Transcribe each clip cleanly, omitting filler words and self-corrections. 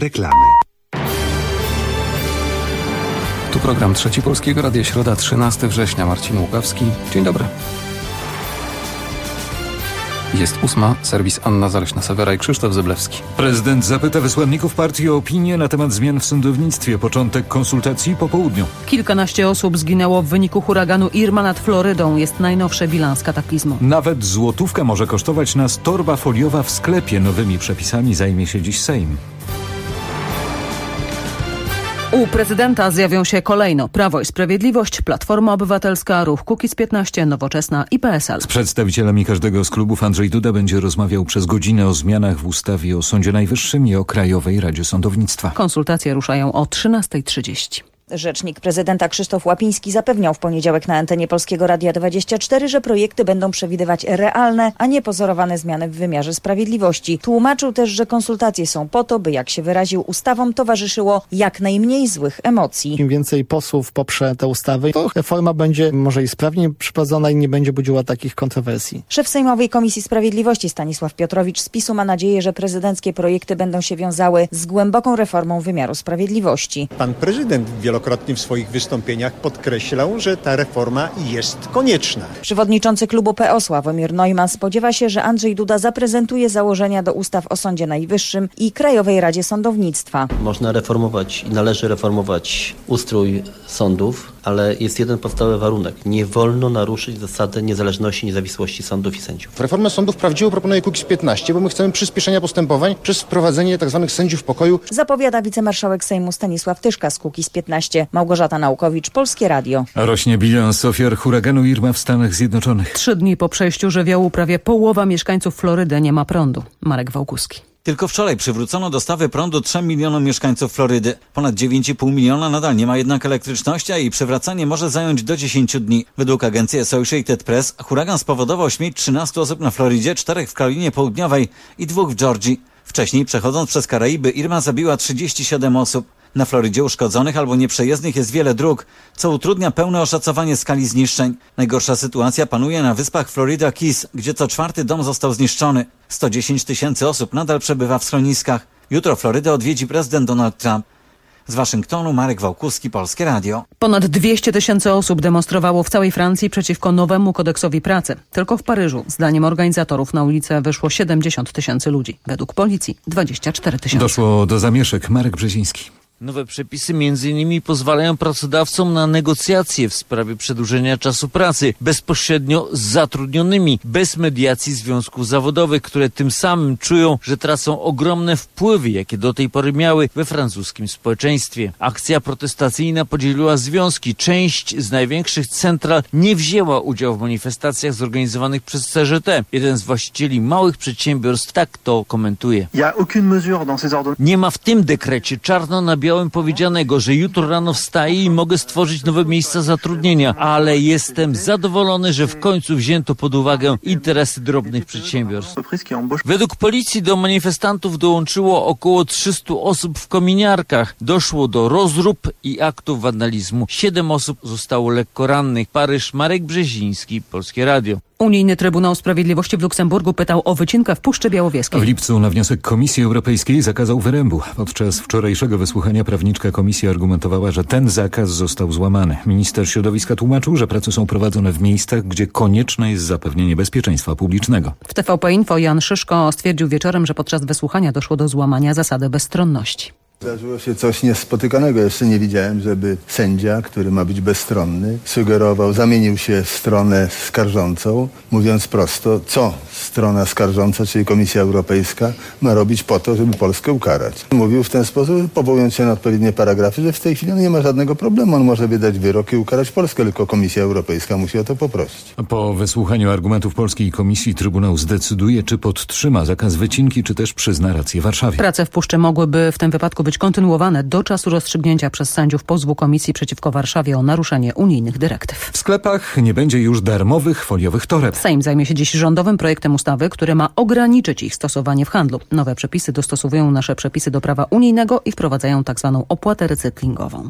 reklamy. Tu program Trzeci Polskiego Radia, środa 13 września. Marcin Łukawski. Dzień dobry. Jest 8, serwis Anna Zaleśna-Sewera i Krzysztof Zyblewski. Prezydent zapyta wysłanników partii o opinię na temat zmian w sądownictwie. Początek konsultacji po południu. Kilkanaście osób zginęło w wyniku huraganu Irma nad Florydą. Jest najnowszy bilans kataklizmu. Nawet złotówkę może kosztować nas torba foliowa w sklepie. Nowymi przepisami zajmie się dziś Sejm. U prezydenta zjawią się kolejno Prawo i Sprawiedliwość, Platforma Obywatelska, Ruch Kukiz15, Nowoczesna i PSL. Z przedstawicielami każdego z klubów Andrzej Duda będzie rozmawiał przez godzinę o zmianach w ustawie o Sądzie Najwyższym i o Krajowej Radzie Sądownictwa. Konsultacje ruszają o 13:30. Rzecznik prezydenta Krzysztof Łapiński zapewniał w poniedziałek na antenie Polskiego Radia 24, że projekty będą przewidywać realne, a nie pozorowane zmiany w wymiarze sprawiedliwości. Tłumaczył też, że konsultacje są po to, by, jak się wyraził, ustawom towarzyszyło jak najmniej złych emocji. Im więcej posłów poprze te ustawy, to reforma będzie może i sprawniej przeprowadzona i nie będzie budziła takich kontrowersji. Szef Sejmowej Komisji Sprawiedliwości Stanisław Piotrowicz z PiS-u ma nadzieję, że prezydenckie projekty będą się wiązały z głęboką reformą wymiaru sprawiedliwości. Pan prezydent wielokrotnie w swoich wystąpieniach podkreślał, że ta reforma jest konieczna. Przewodniczący klubu PO Sławomir Neumann spodziewa się, że Andrzej Duda zaprezentuje założenia do ustaw o Sądzie Najwyższym i Krajowej Radzie Sądownictwa. Można reformować i należy reformować ustrój sądów, ale jest jeden podstawowy warunek. Nie wolno naruszyć zasady niezależności i niezawisłości sądów i sędziów. Reformę sądów prawdziwą proponuje Kukiz15, bo my chcemy przyspieszenia postępowań przez wprowadzenie tzw. sędziów pokoju. Zapowiada wicemarszałek Sejmu Stanisław Tyszka z Kukiz15. Małgorzata Naukowicz, Polskie Radio. Rośnie bilans ofiar huraganu Irma w Stanach Zjednoczonych. 3 dni po przejściu żywiołu prawie połowa mieszkańców Florydy nie ma prądu. Marek Wałkuski. Tylko wczoraj przywrócono dostawy prądu 3 milionom mieszkańców Florydy. Ponad 9,5 miliona nadal nie ma jednak elektryczności, a jej przywracanie może zająć do 10 dni. Według agencji Associated Press huragan spowodował śmierć 13 osób na Florydzie, 4 w Karolinie Południowej i 2 w Georgii. Wcześniej, przechodząc przez Karaiby, Irma zabiła 37 osób. Na Florydzie uszkodzonych albo nieprzejezdnych jest wiele dróg, co utrudnia pełne oszacowanie skali zniszczeń. Najgorsza sytuacja panuje na wyspach Florida Keys, gdzie co 4 dom został zniszczony. 110 000 osób nadal przebywa w schroniskach. Jutro Florydę odwiedzi prezydent Donald Trump. Z Waszyngtonu Marek Wałkuski, Polskie Radio. Ponad 200 000 osób demonstrowało w całej Francji przeciwko nowemu kodeksowi pracy. Tylko w Paryżu, zdaniem organizatorów, na ulicę wyszło 70 000 ludzi. Według policji 24 000. Doszło do zamieszek. Marek Brzeziński. Nowe przepisy m.in. pozwalają pracodawcom na negocjacje w sprawie przedłużenia czasu pracy bezpośrednio z zatrudnionymi, bez mediacji związków zawodowych, które tym samym czują, że tracą ogromne wpływy, jakie do tej pory miały we francuskim społeczeństwie. Akcja protestacyjna podzieliła związki. Część z największych central nie wzięła udziału w manifestacjach zorganizowanych przez CGT. Jeden z właścicieli małych przedsiębiorstw tak to komentuje. Nie ma w tym dekrecie czarno na białym powiedzianego, że jutro rano wstaję i mogę stworzyć nowe miejsca zatrudnienia, ale jestem zadowolony, że w końcu wzięto pod uwagę interesy drobnych przedsiębiorstw. Według policji do manifestantów dołączyło około 300 osób w kominiarkach. Doszło do rozrób i aktów wandalizmu. 7 osób zostało lekko rannych. Paryż, Marek Brzeziński, Polskie Radio. Unijny Trybunał Sprawiedliwości w Luksemburgu pytał o wycinkę w Puszczy Białowieskiej. W lipcu na wniosek Komisji Europejskiej zakazał wyrębu. Podczas wczorajszego wysłuchania prawniczka komisji argumentowała, że ten zakaz został złamany. Minister środowiska tłumaczył, że prace są prowadzone w miejscach, gdzie konieczne jest zapewnienie bezpieczeństwa publicznego. W TVP Info Jan Szyszko stwierdził wieczorem, że podczas wysłuchania doszło do złamania zasady bezstronności. Zdarzyło się coś niespotykanego. Jeszcze nie widziałem, żeby sędzia, który ma być bezstronny, sugerował, zamienił się w stronę skarżącą, mówiąc prosto, co strona skarżąca, czyli Komisja Europejska, ma robić po to, żeby Polskę ukarać. Mówił w ten sposób, powołując się na odpowiednie paragrafy, że w tej chwili nie ma żadnego problemu. On może wydać wyrok i ukarać Polskę, tylko Komisja Europejska musi o to poprosić. Po wysłuchaniu argumentów polskiej komisji Trybunał zdecyduje, czy podtrzyma zakaz wycinki, czy też przyzna rację Warszawie. Prace w Puszczy mogłyby w tym wypadku być kontynuowane do czasu rozstrzygnięcia przez sędziów pozwu Komisji przeciwko Warszawie o naruszenie unijnych dyrektyw. W sklepach nie będzie już darmowych foliowych toreb. Sejm zajmie się dziś rządowym projektem ustawy, który ma ograniczyć ich stosowanie w handlu. Nowe przepisy dostosowują nasze przepisy do prawa unijnego i wprowadzają tzw. opłatę recyklingową.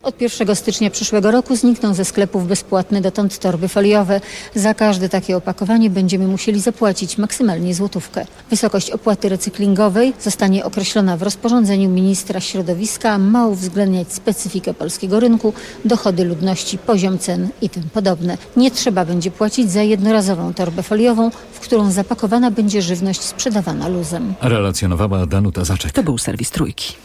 Od 1 stycznia przyszłego roku znikną ze sklepów bezpłatne dotąd torby foliowe. Za każde takie opakowanie będziemy musieli zapłacić maksymalnie złotówkę. Wysokość opłaty recyklingowej zostanie określona w rozporządzeniu ministra środowiska, ma uwzględniać specyfikę polskiego rynku, dochody ludności, poziom cen i tym podobne. Nie trzeba będzie płacić za jednorazową torbę foliową, w którą zapakowana będzie żywność sprzedawana luzem. Relacjonowała Danuta Zaczek. To był serwis Trójki.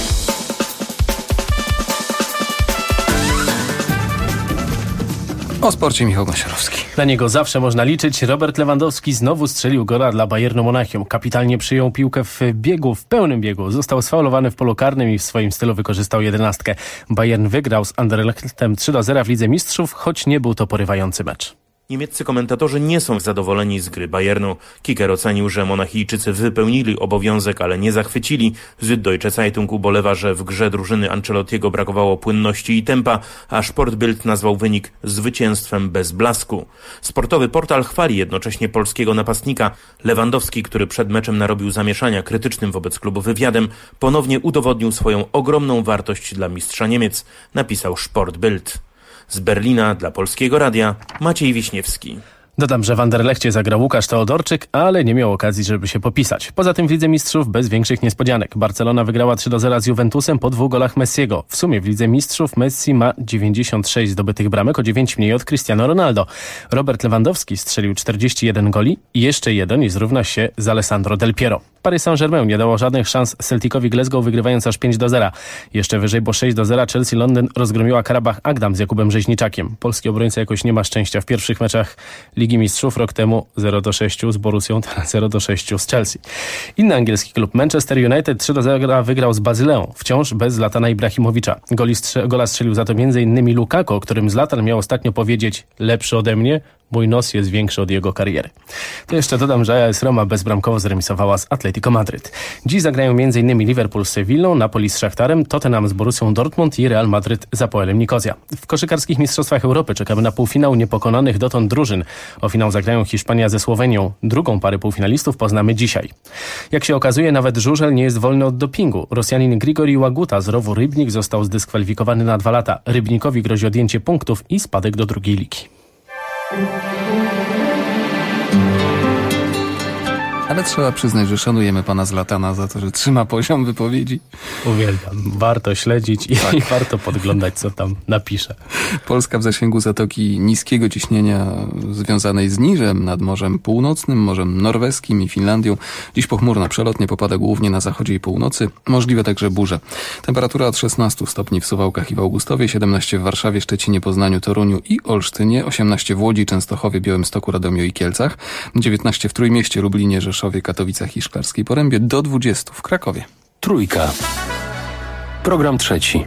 O sporcie Michał Gąsiorowski. Na niego zawsze można liczyć. Robert Lewandowski znowu strzelił gola dla Bayernu Monachium. Kapitalnie przyjął piłkę w pełnym biegu. Został sfaulowany w polu karnym i w swoim stylu wykorzystał 11. Bayern wygrał z Anderlechtem 3-0 w Lidze Mistrzów, choć nie był to porywający mecz. Niemieccy komentatorzy nie są zadowoleni z gry Bayernu. Kicker ocenił, że Monachijczycy wypełnili obowiązek, ale nie zachwycili. Süddeutsche Zeitung ubolewa, że w grze drużyny Ancelottiego brakowało płynności i tempa, a Sportbild nazwał wynik zwycięstwem bez blasku. Sportowy portal chwali jednocześnie polskiego napastnika. Lewandowski, który przed meczem narobił zamieszania krytycznym wobec klubu wywiadem, ponownie udowodnił swoją ogromną wartość dla mistrza Niemiec, napisał Sportbild. Z Berlina dla Polskiego Radia Maciej Wiśniewski. Dodam, że w Anderlechcie zagrał Łukasz Teodorczyk, ale nie miał okazji, żeby się popisać. Poza tym w Lidze Mistrzów bez większych niespodzianek. Barcelona wygrała 3-0 z Juventusem po 2 golach Messiego. W sumie w Lidze Mistrzów Messi ma 96 zdobytych bramek, o 9 mniej od Cristiano Ronaldo. Robert Lewandowski strzelił 41 goli i jeszcze jeden i zrówna się z Alessandro Del Piero. Paris Saint-Germain nie dało żadnych szans Celticowi Glasgow, wygrywając aż 5-0. Jeszcze wyżej, bo 6-0 Chelsea Londyn rozgromiła Karabach Agdam z Jakubem Rzeźniczakiem. Polski obrońca jakoś nie ma szczęścia w pierwszych meczach Ligi Mistrzów. Rok temu 0-6 z Borussią, teraz 0-6 z Chelsea. Inny angielski klub Manchester United 3-0 wygrał z Bazyleą, wciąż bez Zlatana Ibrahimowicza. Gola strzelił za to m.in. Lukaku, o którym Zlatan miał ostatnio powiedzieć: lepszy ode mnie, mój nos jest większy od jego kariery. To jeszcze dodam, że AS Roma bezbramkowo zremisowała z Atletico Madryt. Dziś zagrają m.in. Liverpool z Sewillą, Napoli z Szachtarem, Tottenham z Borussią Dortmund i Real Madryt z Apoelem Nikozja. W koszykarskich mistrzostwach Europy czekamy na półfinał niepokonanych dotąd drużyn. O finał zagrają Hiszpania ze Słowenią. Drugą parę półfinalistów poznamy dzisiaj. Jak się okazuje, nawet żużel nie jest wolny od dopingu. Rosjanin Grigori Łaguta z rowu Rybnik został zdyskwalifikowany na 2 lata. Rybnikowi grozi odjęcie punktów i spadek do drugiej ligi. Ale trzeba przyznać, że szanujemy pana Zlatana za to, że trzyma poziom wypowiedzi. Uwielbiam. Warto śledzić i warto podglądać, co tam napisze. Polska w zasięgu zatoki niskiego ciśnienia związanej z niżem nad Morzem Północnym, Morzem Norweskim i Finlandią. Dziś pochmurno, przelotnie popada głównie na zachodzie i północy. Możliwe także burze. Temperatura od 16 stopni w Suwałkach i w Augustowie, 17 w Warszawie, Szczecinie, Poznaniu, Toruniu i Olsztynie, 18 w Łodzi, Częstochowie, Białymstoku, Radomiu i Kielcach, 19 w Trójmieście, Lublinie, Rzeszowie, Katowicach i Szklarskiej Porębie, do 20 w Krakowie. Trójka. Program trzeci.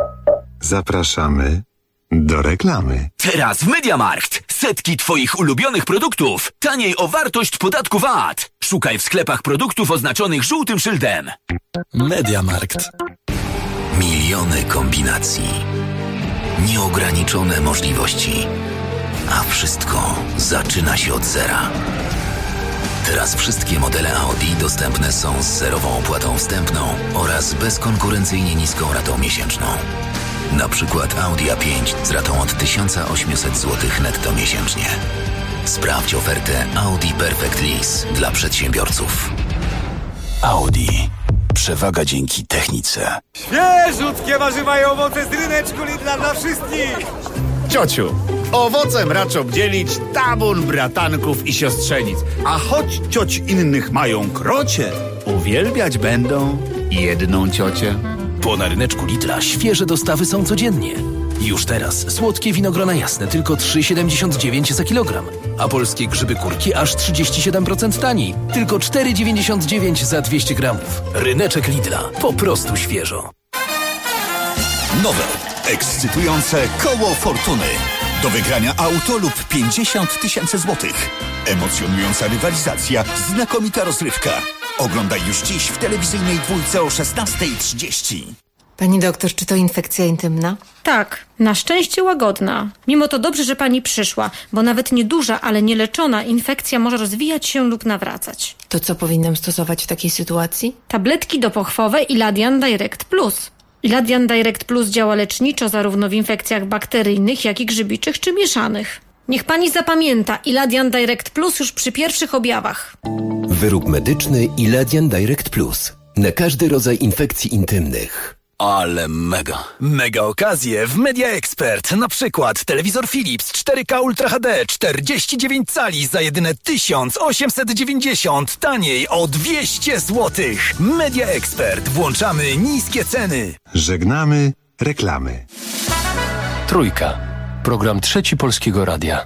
Zapraszamy do reklamy. Teraz w MediaMarkt. Setki Twoich ulubionych produktów. Taniej o wartość podatku VAT. Szukaj w sklepach produktów oznaczonych żółtym szyldem. MediaMarkt. Miliony kombinacji. Nieograniczone możliwości. A wszystko zaczyna się od zera. Teraz wszystkie modele Audi dostępne są z zerową opłatą wstępną oraz bezkonkurencyjnie niską ratą miesięczną. Na przykład Audi A5 z ratą od 1800 zł netto miesięcznie. Sprawdź ofertę Audi Perfect Lease dla przedsiębiorców. Audi. Przewaga dzięki technice. Świeżutkie warzywa i owoce z ryneczku Lidla dla wszystkich! Ciociu, owocem raczą dzielić tabun bratanków i siostrzenic. A choć cioć innych mają krocie, uwielbiać będą jedną ciocię. Bo na ryneczku Lidla świeże dostawy są codziennie. Już teraz słodkie winogrona jasne tylko 3,79 za kilogram, a polskie grzyby kurki aż 37% taniej, tylko 4,99 za 200 gramów. Ryneczek Lidla, po prostu świeżo. Nowe, ekscytujące koło fortuny. Do wygrania auto lub 50 000 złotych. Emocjonująca rywalizacja, znakomita rozrywka. Oglądaj już dziś w telewizyjnej dwójce o 16:30. Pani doktor, czy to infekcja intymna? Tak, na szczęście łagodna. Mimo to dobrze, że pani przyszła, bo nawet nieduża, ale nieleczona infekcja może rozwijać się lub nawracać. To co powinnam stosować w takiej sytuacji? Tabletki dopochwowe i Ladian Direct Plus. Iladian Direct Plus działa leczniczo zarówno w infekcjach bakteryjnych, jak i grzybiczych czy mieszanych. Niech pani zapamięta, Iladian Direct Plus już przy pierwszych objawach. Wyrób medyczny Iladian Direct Plus. Na każdy rodzaj infekcji intymnych. Ale mega okazje w Media Expert. Na przykład telewizor Philips 4K Ultra HD 49 cali za jedyne 1890, taniej o 200 zł. Media Expert. Włączamy niskie ceny. Żegnamy reklamy. Trójka. Program Trzeci Polskiego Radia.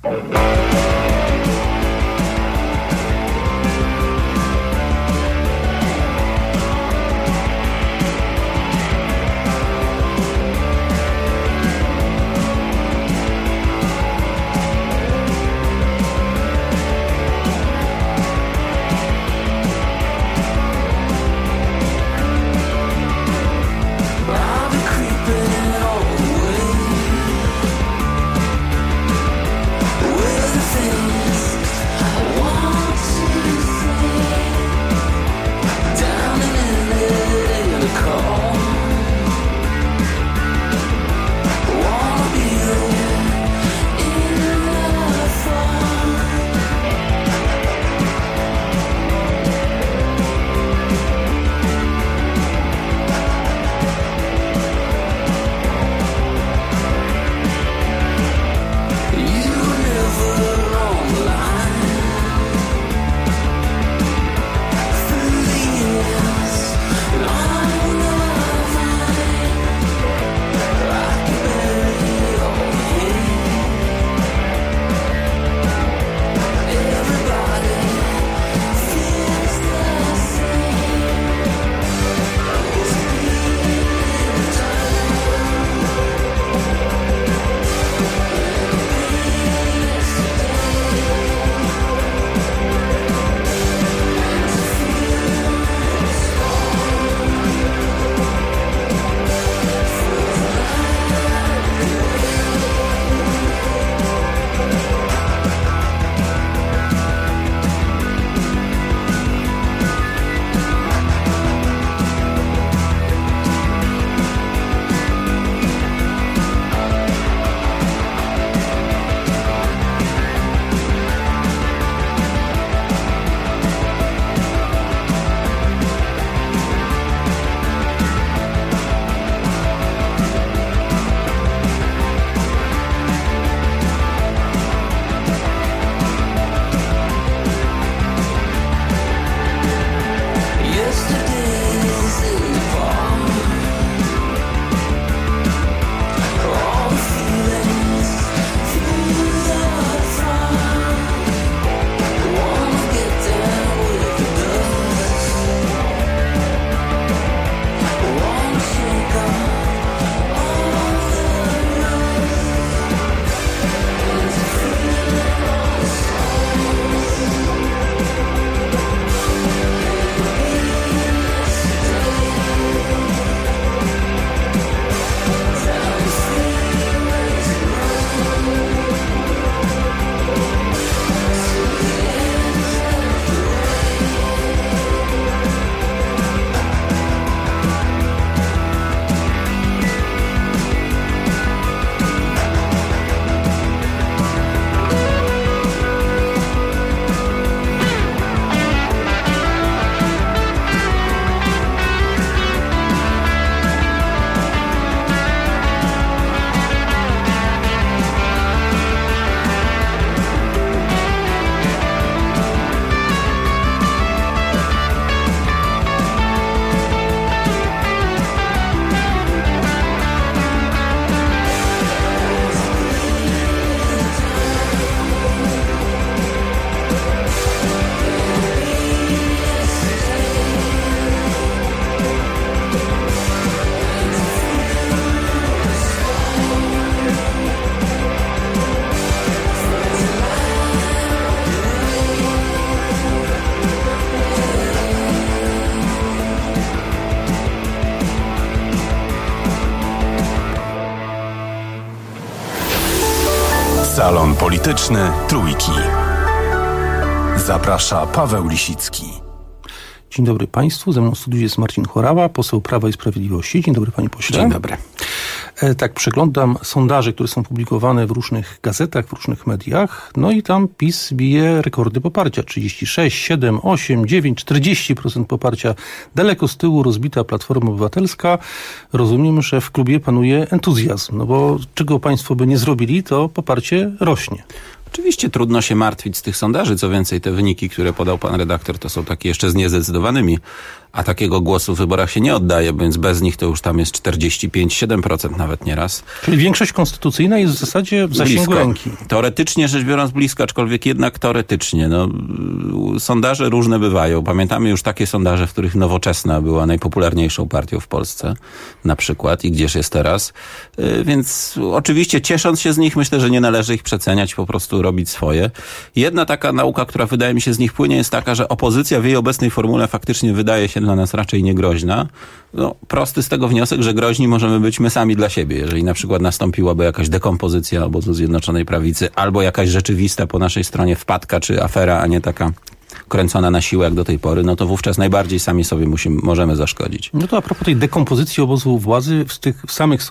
Salon Polityczny Trójki. Zaprasza Paweł Lisicki. Dzień dobry Państwu. Ze mną w studiu jest Marcin Horała, poseł Prawa i Sprawiedliwości. Dzień dobry Panie Pośle. Dzień dobry. Tak, przeglądam sondaże, które są publikowane w różnych gazetach, w różnych mediach. No i tam PiS bije rekordy poparcia. 36, 7, 8, 9, 40% poparcia. Daleko z tyłu rozbita Platforma Obywatelska. Rozumiem, że w klubie panuje entuzjazm. No bo czego Państwo by nie zrobili, to poparcie rośnie. Oczywiście trudno się martwić z tych sondaży. Co więcej, te wyniki, które podał pan redaktor, to są takie jeszcze z niezdecydowanymi, a takiego głosu w wyborach się nie oddaje, więc bez nich to już tam jest 45-7% nawet nieraz. Czyli większość konstytucyjna jest w zasadzie w zasięgu ręki. Teoretycznie rzecz biorąc blisko, aczkolwiek jednak teoretycznie. No, sondaże różne bywają. Pamiętamy już takie sondaże, w których Nowoczesna była najpopularniejszą partią w Polsce na przykład i gdzież jest teraz. Więc oczywiście ciesząc się z nich, myślę, że nie należy ich przeceniać, po prostu robić swoje. Jedna taka nauka, która wydaje mi się z nich płynie, jest taka, że opozycja w jej obecnej formule faktycznie wydaje się dla nas raczej niegroźna. No, prosty z tego wniosek, że groźni możemy być my sami dla siebie. Jeżeli na przykład nastąpiłaby jakaś dekompozycja obozu Zjednoczonej Prawicy albo jakaś rzeczywista po naszej stronie wpadka czy afera, a nie taka kręcona na siłę jak do tej pory, no to wówczas najbardziej sami sobie możemy zaszkodzić. No to a propos tej dekompozycji obozu władzy, z tych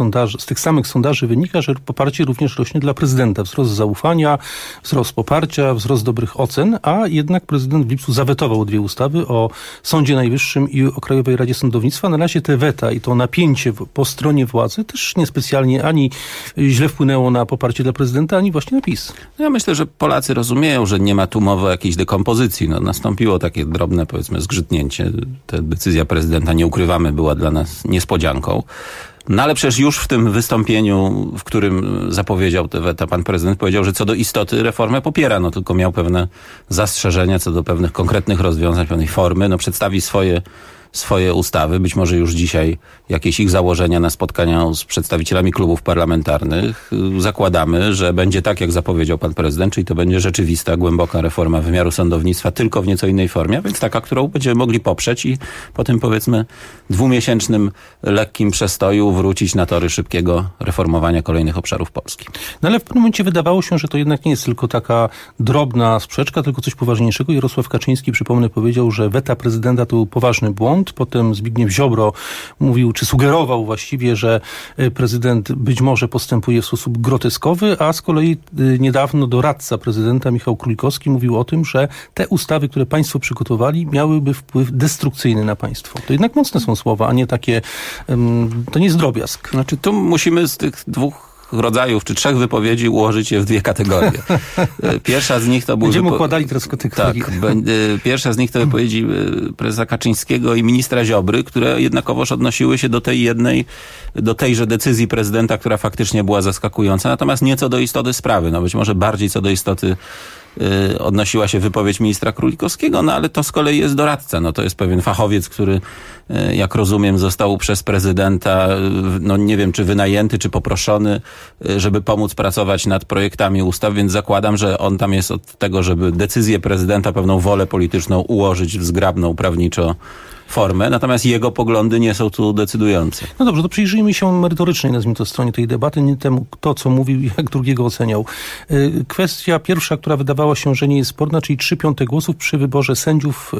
samych sondaży wynika, że poparcie również rośnie dla prezydenta. Wzrost zaufania, wzrost poparcia, wzrost dobrych ocen, a jednak prezydent w lipcu zawetował 2 ustawy o Sądzie Najwyższym i o Krajowej Radzie Sądownictwa. Na razie te weta i to napięcie po stronie władzy też niespecjalnie ani źle wpłynęło na poparcie dla prezydenta, ani właśnie na PiS. Ja myślę, że Polacy rozumieją, że nie ma tu mowy o jakiejś dekompozycji. No, nastąpiło takie drobne, powiedzmy, zgrzytnięcie. Ta decyzja prezydenta, nie ukrywamy, była dla nas niespodzianką. No ale przecież już w tym wystąpieniu, w którym zapowiedział te weta, pan prezydent powiedział, że co do istoty reformę popiera, no tylko miał pewne zastrzeżenia co do pewnych konkretnych rozwiązań, pewnej formy, no przedstawi swoje ustawy, być może już dzisiaj jakieś ich założenia na spotkania z przedstawicielami klubów parlamentarnych. Zakładamy, że będzie tak, jak zapowiedział pan prezydent, czyli to będzie rzeczywista, głęboka reforma wymiaru sądownictwa, tylko w nieco innej formie, więc taka, którą będziemy mogli poprzeć i po tym, powiedzmy, 2-miesięcznym lekkim przestoju wrócić na tory szybkiego reformowania kolejnych obszarów Polski. No ale w pewnym momencie wydawało się, że to jednak nie jest tylko taka drobna sprzeczka, tylko coś poważniejszego. Jarosław Kaczyński, przypomnę, powiedział, że weta prezydenta to był poważny błąd. Potem Zbigniew Ziobro mówił, czy sugerował właściwie, że prezydent być może postępuje w sposób groteskowy, a z kolei niedawno doradca prezydenta Michał Królikowski mówił o tym, że te ustawy, które państwo przygotowali, miałyby wpływ destrukcyjny na państwo. To jednak mocne są słowa, a nie takie, to nie jest drobiazg. Znaczy tu musimy z tych 2 rodzajów czy 3 wypowiedzi ułożyć je w 2 kategorie. Pierwsza z nich to był... Będziemy układali teraz kategorie. Tak. Pierwsza z nich to wypowiedzi prezesa Kaczyńskiego i ministra Ziobry, które jednakowoż odnosiły się do tejże decyzji prezydenta, która faktycznie była zaskakująca, natomiast nie co do istoty sprawy. No być może bardziej co do istoty odnosiła się wypowiedź ministra Królikowskiego, no ale to z kolei jest doradca. No to jest pewien fachowiec, który, jak rozumiem, został przez prezydenta, no nie wiem, czy wynajęty, czy poproszony, żeby pomóc pracować nad projektami ustaw, więc zakładam, że on tam jest od tego, żeby decyzję prezydenta, pewną wolę polityczną ułożyć w zgrabną prawniczo formę, natomiast jego poglądy nie są tu decydujące. No dobrze, to przyjrzyjmy się merytorycznej, nazwijmy to, stronie tej debaty, nie temu, kto co mówił i jak drugiego oceniał. Kwestia pierwsza, która wydawała się, że nie jest sporna, czyli 3/5 głosów przy wyborze sędziów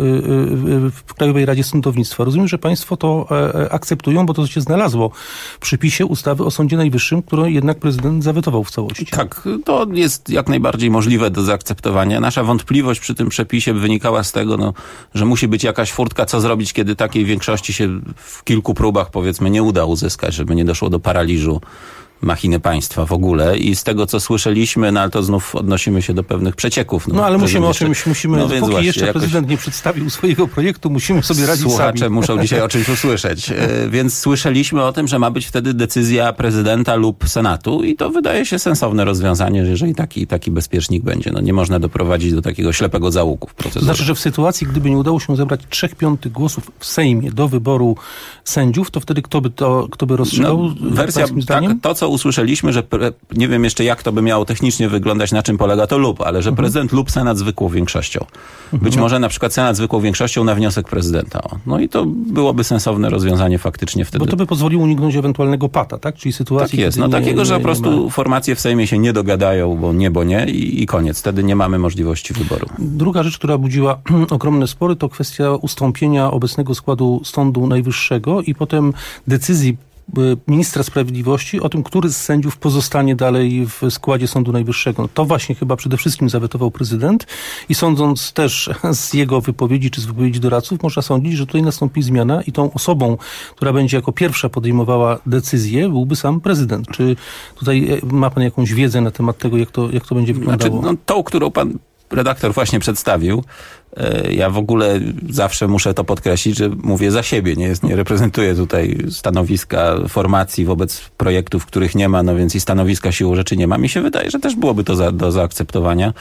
w Krajowej Radzie Sądownictwa. Rozumiem, że państwo to akceptują, bo to się znalazło w przypisie ustawy o Sądzie Najwyższym, którą jednak prezydent zawetował w całości. Tak, to jest jak najbardziej możliwe do zaakceptowania. Nasza wątpliwość przy tym przepisie wynikała z tego, że musi być jakaś furtka, co zrobić, kiedy takiej większości się w kilku próbach, powiedzmy, nie uda uzyskać, żeby nie doszło do paraliżu machiny państwa w ogóle i z tego, co słyszeliśmy, no ale to znów odnosimy się do pewnych przecieków. No ale musimy o czymś, póki właśnie, jeszcze prezydent nie przedstawił swojego projektu, musimy sobie radzić sami. Słuchacze muszą dzisiaj o czymś usłyszeć. Więc słyszeliśmy o tym, że ma być wtedy decyzja prezydenta lub Senatu i to wydaje się sensowne rozwiązanie, jeżeli taki bezpiecznik będzie. No nie można doprowadzić do takiego ślepego zaułku w procesie. Znaczy, że w sytuacji, gdyby nie udało się zebrać 3/5 głosów w Sejmie do wyboru sędziów, to wtedy kto by rozstrzygał? Wersja, tak, to co usłyszeliśmy, że nie wiem jeszcze jak to by miało technicznie wyglądać, na czym polega to lub, ale że prezydent lub Senat zwykłą większością. Być może na przykład Senat zwykłą większością na wniosek prezydenta. No i to byłoby sensowne rozwiązanie faktycznie wtedy. Bo to by pozwoliło uniknąć ewentualnego pata, tak? Czyli sytuacji, tak jest. No takiego, że po prostu formacje w Sejmie się nie dogadają, bo nie i koniec. Wtedy nie mamy możliwości wyboru. Druga rzecz, która budziła ogromne spory, to kwestia ustąpienia obecnego składu Sądu Najwyższego i potem decyzji ministra sprawiedliwości o tym, który z sędziów pozostanie dalej w składzie Sądu Najwyższego. To właśnie chyba przede wszystkim zawetował prezydent i sądząc też z jego wypowiedzi czy z wypowiedzi doradców, można sądzić, że tutaj nastąpi zmiana i tą osobą, która będzie jako pierwsza podejmowała decyzję, byłby sam prezydent. Czy tutaj ma pan jakąś wiedzę na temat tego, jak to będzie wyglądało? Znaczy, tą, którą pan redaktor właśnie przedstawił, ja w ogóle zawsze muszę to podkreślić, że mówię za siebie, nie reprezentuję tutaj stanowiska formacji wobec projektów, których nie ma, no więc i stanowiska siłą rzeczy nie ma. Mi się wydaje, że też byłoby to do zaakceptowania.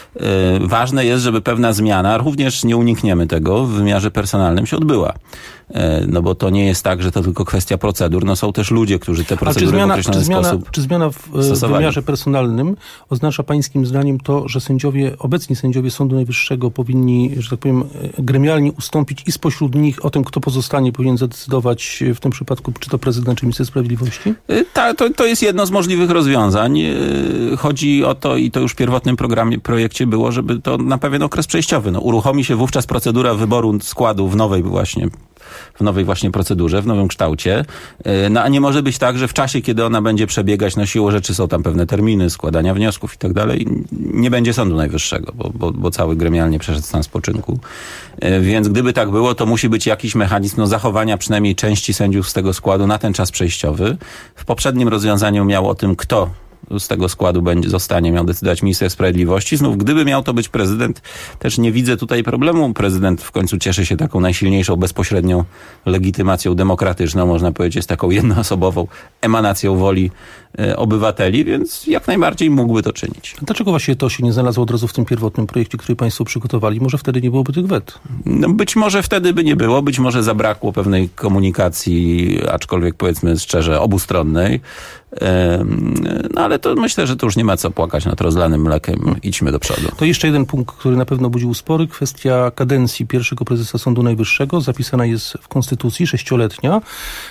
Ważne jest, żeby pewna zmiana, również nie unikniemy tego, w wymiarze personalnym się odbyła. No bo to nie jest tak, że to tylko kwestia procedur. No są też ludzie, którzy te procedury w określony sposób Czy zmiana w wymiarze personalnym oznacza pańskim zdaniem to, że obecni sędziowie Sądu Najwyższego powinni, że tak powiem, gremialnie ustąpić i spośród nich o tym, kto pozostanie, powinien zadecydować w tym przypadku, czy to prezydent, czy minister sprawiedliwości? Tak, to jest jedno z możliwych rozwiązań. Chodzi o to, i to już w pierwotnym projekcie było, żeby to na pewien okres przejściowy. No, uruchomi się wówczas procedura wyboru składu w nowej właśnie procedurze, w nowym kształcie. No a nie może być tak, że w czasie, kiedy ona będzie przebiegać, no siłą rzeczy są tam pewne terminy składania wniosków i tak dalej, nie będzie Sądu Najwyższego, bo cały gremialnie przeszedł stan spoczynku. Więc gdyby tak było, to musi być jakiś mechanizm zachowania przynajmniej części sędziów z tego składu na ten czas przejściowy. W poprzednim rozwiązaniu miał o tym, kto z tego składu miał decydować minister sprawiedliwości. Znów, gdyby miał to być prezydent, też nie widzę tutaj problemu. Prezydent w końcu cieszy się taką najsilniejszą, bezpośrednią legitymacją demokratyczną, można powiedzieć, jest taką jednoosobową emanacją woli obywateli, więc jak najbardziej mógłby to czynić. Dlaczego właśnie to się nie znalazło od razu w tym pierwotnym projekcie, który państwo przygotowali? Może wtedy nie byłoby tych wet? No, być może wtedy by nie było, być może zabrakło pewnej komunikacji, aczkolwiek powiedzmy szczerze obustronnej. No ale to myślę, że to już nie ma co płakać nad rozlanym mlekiem. Idźmy do przodu. To jeszcze jeden punkt, który na pewno budził spory. Kwestia kadencji pierwszego prezesa Sądu Najwyższego. Zapisana jest w Konstytucji 6-letnia.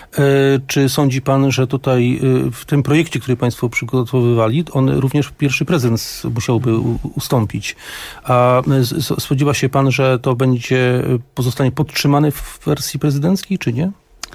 Czy sądzi pan, że tutaj w tym projekcie, który państwo przygotowywali, on również pierwszy prezes musiałby ustąpić? A spodziewa się pan, że to pozostanie podtrzymane w wersji prezydenckiej, czy nie?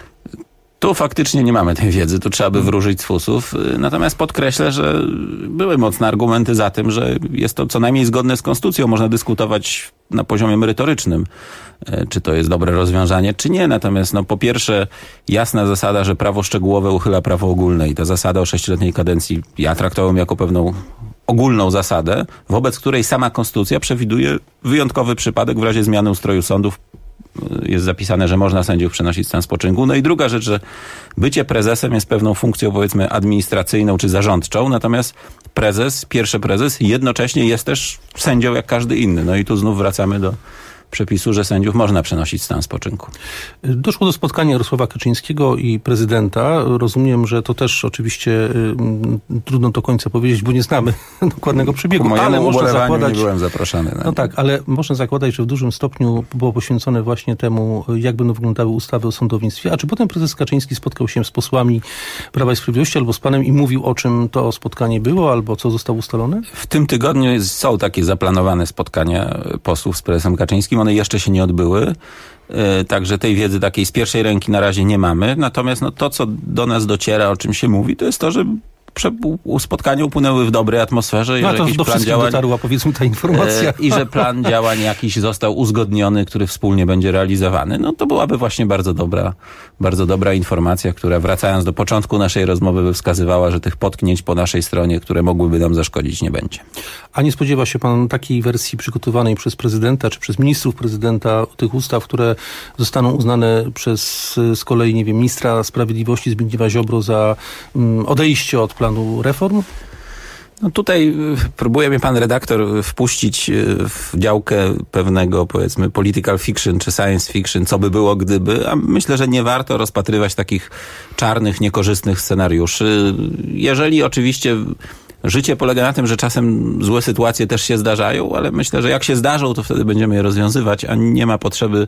Tu faktycznie nie mamy tej wiedzy, tu trzeba by wróżyć z fusów. Natomiast podkreślę, że były mocne argumenty za tym, że jest to co najmniej zgodne z konstytucją. Można dyskutować na poziomie merytorycznym, czy to jest dobre rozwiązanie, czy nie. Natomiast po pierwsze jasna zasada, że prawo szczegółowe uchyla prawo ogólne i ta zasada o 6-letniej kadencji ja traktowałem jako pewną ogólną zasadę, wobec której sama konstytucja przewiduje wyjątkowy przypadek w razie zmiany ustroju sądów. Jest zapisane, że można sędziów przenosić w stan spoczynku. No i druga rzecz, że bycie prezesem jest pewną funkcją, powiedzmy, administracyjną czy zarządczą, natomiast pierwszy prezes jednocześnie jest też sędzią jak każdy inny. No i tu znów wracamy do przepisu, że sędziów można przenosić w stan spoczynku. Doszło do spotkania Jarosława Kaczyńskiego i prezydenta. Rozumiem, że to też oczywiście trudno do końca powiedzieć, bo nie znamy dokładnego przebiegu. Ale można zakładać, nie byłem zaproszony. No tak, ale można zakładać, że w dużym stopniu było poświęcone właśnie temu, jak będą wyglądały ustawy o sądownictwie. A czy potem prezes Kaczyński spotkał się z posłami Prawa i Sprawiedliwości albo z panem i mówił, o czym to spotkanie było, albo co zostało ustalone? W tym tygodniu są takie zaplanowane spotkania posłów z prezesem Kaczyńskim. One jeszcze się nie odbyły, także tej wiedzy takiej z pierwszej ręki na razie nie mamy. Natomiast to, co do nas dociera, o czym się mówi, to jest to, że spotkania upłynęły w dobrej atmosferze. No, to do wszystkich dotarła, powiedzmy, ta informacja. I że plan działań jakiś został uzgodniony, który wspólnie będzie realizowany. No to byłaby właśnie bardzo dobra informacja, która wracając do początku naszej rozmowy by wskazywała, że tych potknięć po naszej stronie, które mogłyby nam zaszkodzić, nie będzie. A nie spodziewa się pan takiej wersji przygotowanej przez prezydenta, czy przez ministrów prezydenta tych ustaw, które zostaną uznane przez z kolei, nie wiem, ministra sprawiedliwości Zbigniewa Ziobro za odejście od planu reform? No tutaj próbuje mnie pan redaktor wpuścić w działkę pewnego, powiedzmy, political fiction czy science fiction, co by było gdyby, a myślę, że nie warto rozpatrywać takich czarnych, niekorzystnych scenariuszy. Jeżeli oczywiście życie polega na tym, że czasem złe sytuacje też się zdarzają, ale myślę, że jak się zdarzą, to wtedy będziemy je rozwiązywać, a nie ma potrzeby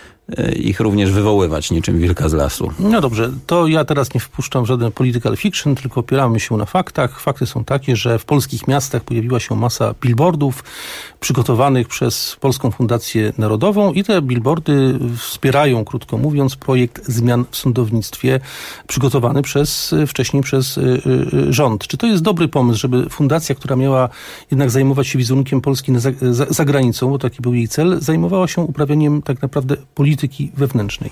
ich również wywoływać niczym wilka z lasu. No dobrze, to ja teraz nie wpuszczam w żaden political fiction, tylko opieramy się na faktach. Fakty są takie, że w polskich miastach pojawiła się masa billboardów przygotowanych przez Polską Fundację Narodową i te billboardy wspierają, krótko mówiąc, projekt zmian w sądownictwie przygotowany wcześniej przez rząd. Czy to jest dobry pomysł, żeby fundacja, która miała jednak zajmować się wizerunkiem Polski za granicą, bo taki był jej cel, zajmowała się uprawianiem tak naprawdę polityki wewnętrznej?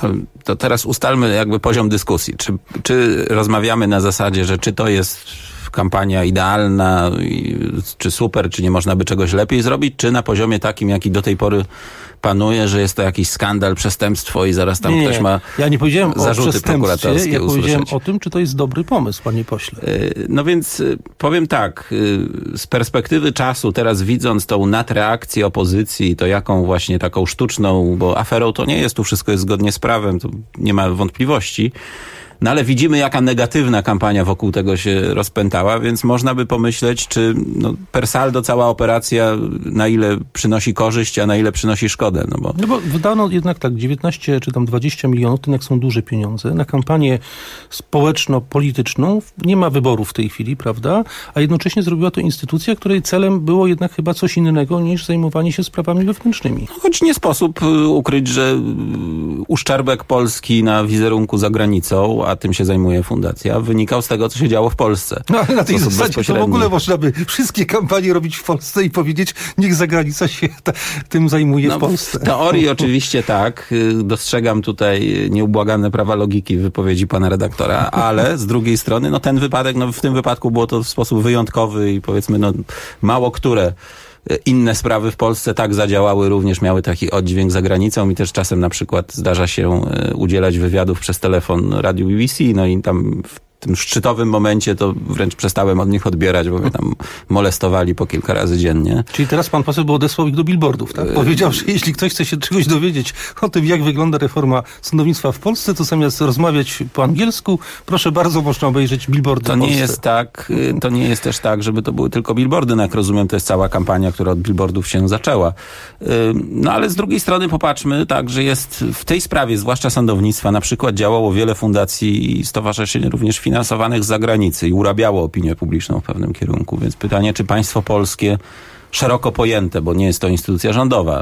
To teraz ustalmy jakby poziom dyskusji. Czy rozmawiamy na zasadzie, że czy to jest kampania idealna, czy super, czy nie można by czegoś lepiej zrobić, czy na poziomie takim, jaki do tej pory panuje, że jest to jakiś skandal, przestępstwo i zaraz tam ktoś ma ja nie powiedziałem zarzuty o przestępstwie, ja powiedziałem usłyszeć. o tym, czy to jest dobry pomysł, panie pośle. No więc powiem tak, z perspektywy czasu, teraz widząc tą nadreakcję opozycji, to jaką właśnie taką sztuczną, bo aferą to nie jest, tu wszystko jest zgodnie z prawem, to nie ma wątpliwości. No ale widzimy, jaka negatywna kampania wokół tego się rozpętała, więc można by pomyśleć, czy per saldo cała operacja na ile przynosi korzyść, a na ile przynosi szkodę. No bo wydano jednak tak 19 czy tam 20 milionów, to jednak są duże pieniądze, na kampanię społeczno-polityczną. Nie ma wyborów w tej chwili, prawda? A jednocześnie zrobiła to instytucja, której celem było jednak chyba coś innego niż zajmowanie się sprawami wewnętrznymi. Choć nie sposób ukryć, że uszczerbek Polski na wizerunku za granicą, a tym się zajmuje fundacja, wynikał z tego, co się działo w Polsce. No ale na tej zasadzie to w ogóle można by wszystkie kampanie robić w Polsce i powiedzieć, niech zagranica się tym zajmuje w Polsce. W teorii oczywiście tak. Dostrzegam tutaj nieubłagane prawa logiki w wypowiedzi pana redaktora, ale z drugiej strony, ten wypadek, w tym wypadku było to w sposób wyjątkowy i powiedzmy, mało które inne sprawy w Polsce tak zadziałały, również miały taki oddźwięk za granicą. Mi też czasem na przykład zdarza się udzielać wywiadów przez telefon radiu BBC, i tam w tym szczytowym momencie to wręcz przestałem od nich odbierać, bo mnie tam molestowali po kilka razy dziennie. Czyli teraz pan poseł odesłał ich do billboardów, tak? Powiedział, że jeśli ktoś chce się czegoś dowiedzieć o tym, jak wygląda reforma sądownictwa w Polsce, to zamiast rozmawiać po angielsku, proszę bardzo, można obejrzeć billboardy to w Polsce. To nie jest też tak, żeby to były tylko billboardy. Jak rozumiem, to jest cała kampania, która od billboardów się zaczęła. Ale z drugiej strony popatrzmy, tak, że jest w tej sprawie, zwłaszcza sądownictwa, na przykład działało wiele fundacji i stowarzyszeń również finansowanych z zagranicy i urabiało opinię publiczną w pewnym kierunku. Więc pytanie, czy państwo polskie szeroko pojęte, bo nie jest to instytucja rządowa,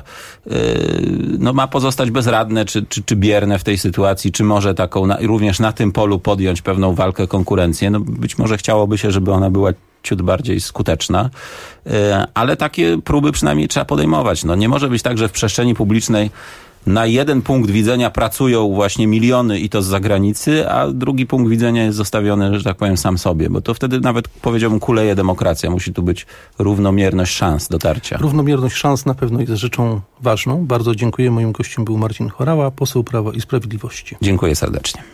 ma pozostać bezradne czy bierne w tej sytuacji, czy może również na tym polu podjąć pewną walkę, konkurencję. Być może chciałoby się, żeby ona była ciut bardziej skuteczna, ale takie próby przynajmniej trzeba podejmować. Nie może być tak, że w przestrzeni publicznej na jeden punkt widzenia pracują właśnie miliony i to z zagranicy, a drugi punkt widzenia jest zostawiony, że tak powiem, sam sobie, bo to wtedy nawet, powiedziałbym, kuleje demokracja. Musi tu być równomierność szans dotarcia. Równomierność szans na pewno jest rzeczą ważną. Bardzo dziękuję. Moim gościem był Marcin Horała, poseł Prawa i Sprawiedliwości. Dziękuję serdecznie.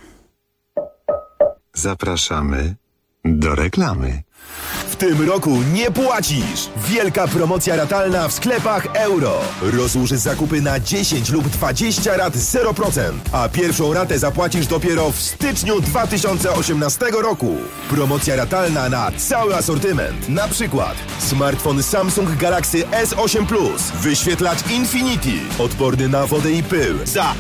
Zapraszamy do reklamy. W tym roku nie płacisz! Wielka promocja ratalna w sklepach Euro. Rozłóż zakupy na 10 lub 20 rat 0%, a pierwszą ratę zapłacisz dopiero w styczniu 2018 roku. Promocja ratalna na cały asortyment. Na przykład smartfon Samsung Galaxy S8 Plus, wyświetlacz Infinity, odporny na wodę i pył za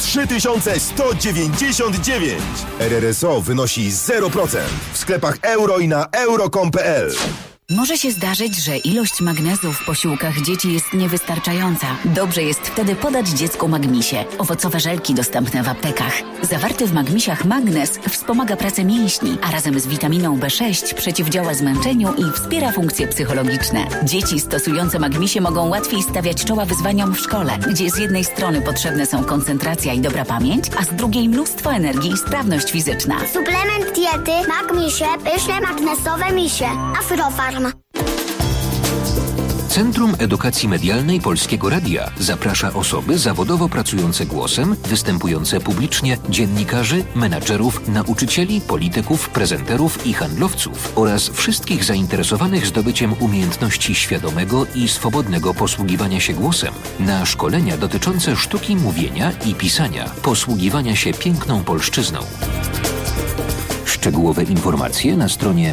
3199. RRSO wynosi 0% w sklepach Euro i na euro.com.pl. Może się zdarzyć, że ilość magnezu w posiłkach dzieci jest niewystarczająca. Dobrze jest wtedy podać dziecku Magmisie. Owocowe żelki dostępne w aptekach. Zawarty w Magmisiach magnez wspomaga pracę mięśni, a razem z witaminą B6 przeciwdziała zmęczeniu i wspiera funkcje psychologiczne. Dzieci stosujące Magmisie mogą łatwiej stawiać czoła wyzwaniom w szkole, gdzie z jednej strony potrzebne są koncentracja i dobra pamięć, a z drugiej mnóstwo energii i sprawność fizyczna. Suplement diety Magmisie, pyszne magnesowe misie. Afrofarm. Centrum Edukacji Medialnej Polskiego Radia zaprasza osoby zawodowo pracujące głosem, występujące publicznie, dziennikarzy, menadżerów, nauczycieli, polityków, prezenterów i handlowców oraz wszystkich zainteresowanych zdobyciem umiejętności świadomego i swobodnego posługiwania się głosem na szkolenia dotyczące sztuki mówienia i pisania, posługiwania się piękną polszczyzną. Szczegółowe informacje na stronie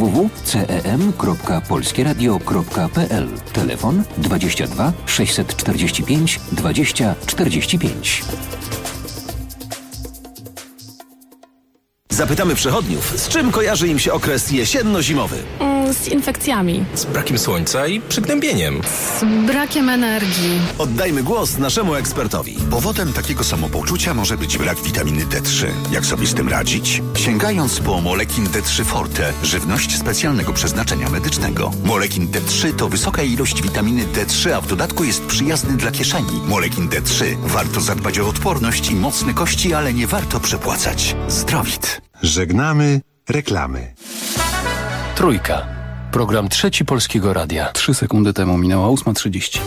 www.cem.polskieradio.pl. Telefon 22 645 20 45. Zapytamy przechodniów, z czym kojarzy im się okres jesienno-zimowy. Z infekcjami. Z brakiem słońca i przygnębieniem. Z brakiem energii. Oddajmy głos naszemu ekspertowi. Powodem takiego samopoczucia może być brak witaminy D3. Jak sobie z tym radzić? Sięgając po Molekin D3 Forte, żywność specjalnego przeznaczenia medycznego. Molekin D3 to wysoka ilość witaminy D3, a w dodatku jest przyjazny dla kieszeni. Molekin D3. Warto zadbać o odporność i mocne kości, ale nie warto przepłacać. Zdrowit. Żegnamy reklamy. Trójka. Program Trzeci Polskiego Radia. 3 sekundy temu minęła 8:30.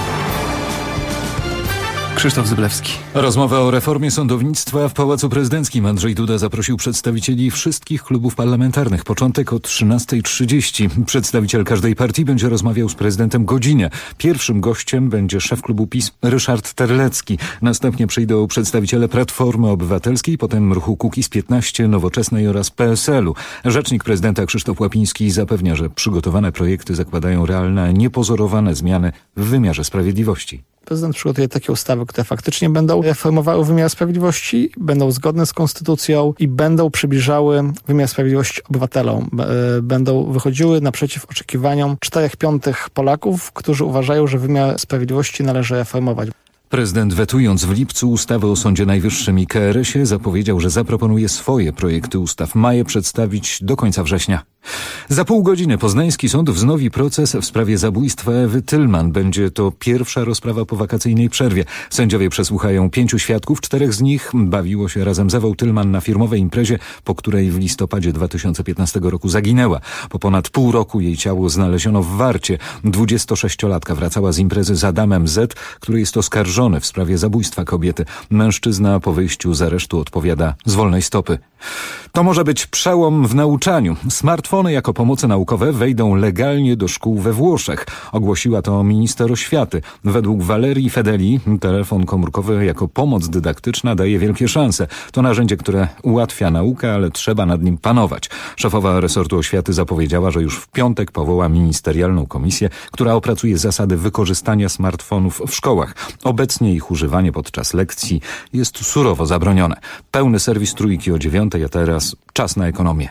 Krzysztof Zyblewski. Rozmowa o reformie sądownictwa w Pałacu Prezydenckim. Andrzej Duda zaprosił przedstawicieli wszystkich klubów parlamentarnych. Początek o 13:30. Przedstawiciel każdej partii będzie rozmawiał z prezydentem godzinę. Pierwszym gościem będzie szef klubu PiS Ryszard Terlecki. Następnie przyjdą przedstawiciele Platformy Obywatelskiej, potem ruchu Kukiz15, Nowoczesnej oraz PSL-u. Rzecznik prezydenta Krzysztof Łapiński zapewnia, że przygotowane projekty zakładają realne, niepozorowane zmiany w wymiarze sprawiedliwości. Prezydent przygotuje takie ustawy, które faktycznie będą reformowały wymiar sprawiedliwości, będą zgodne z konstytucją i będą przybliżały wymiar sprawiedliwości obywatelom. Będą wychodziły naprzeciw oczekiwaniom 4/5 Polaków, którzy uważają, że wymiar sprawiedliwości należy reformować. Prezydent, wetując w lipcu ustawę o Sądzie Najwyższym i KRS-ie, zapowiedział, że zaproponuje swoje projekty ustaw. Ma je przedstawić do końca września. Za pół godziny poznański sąd wznowi proces w sprawie zabójstwa Ewy Tylman. Będzie to pierwsza rozprawa po wakacyjnej przerwie. Sędziowie przesłuchają 5 świadków, 4 z nich bawiło się razem z Ewą Tylman na firmowej imprezie, po której w listopadzie 2015 roku zaginęła. Po ponad pół roku jej ciało znaleziono w Warcie. 26-latka wracała z imprezy z Adamem Z., który jest oskarżony w sprawie zabójstwa kobiety. Mężczyzna po wyjściu z aresztu odpowiada z wolnej stopy. To może być przełom w nauczaniu. Smartfony jako pomoce naukowe wejdą legalnie do szkół we Włoszech. Ogłosiła to minister oświaty. Według Valerii Fedeli telefon komórkowy jako pomoc dydaktyczna daje wielkie szanse. To narzędzie, które ułatwia naukę, ale trzeba nad nim panować. Szefowa resortu oświaty zapowiedziała, że już w piątek powoła ministerialną komisję, która opracuje zasady wykorzystania smartfonów w szkołach. Obecnie ich używanie podczas lekcji jest surowo zabronione. Pełny serwis Trójki o 9:00, a teraz czas na ekonomię.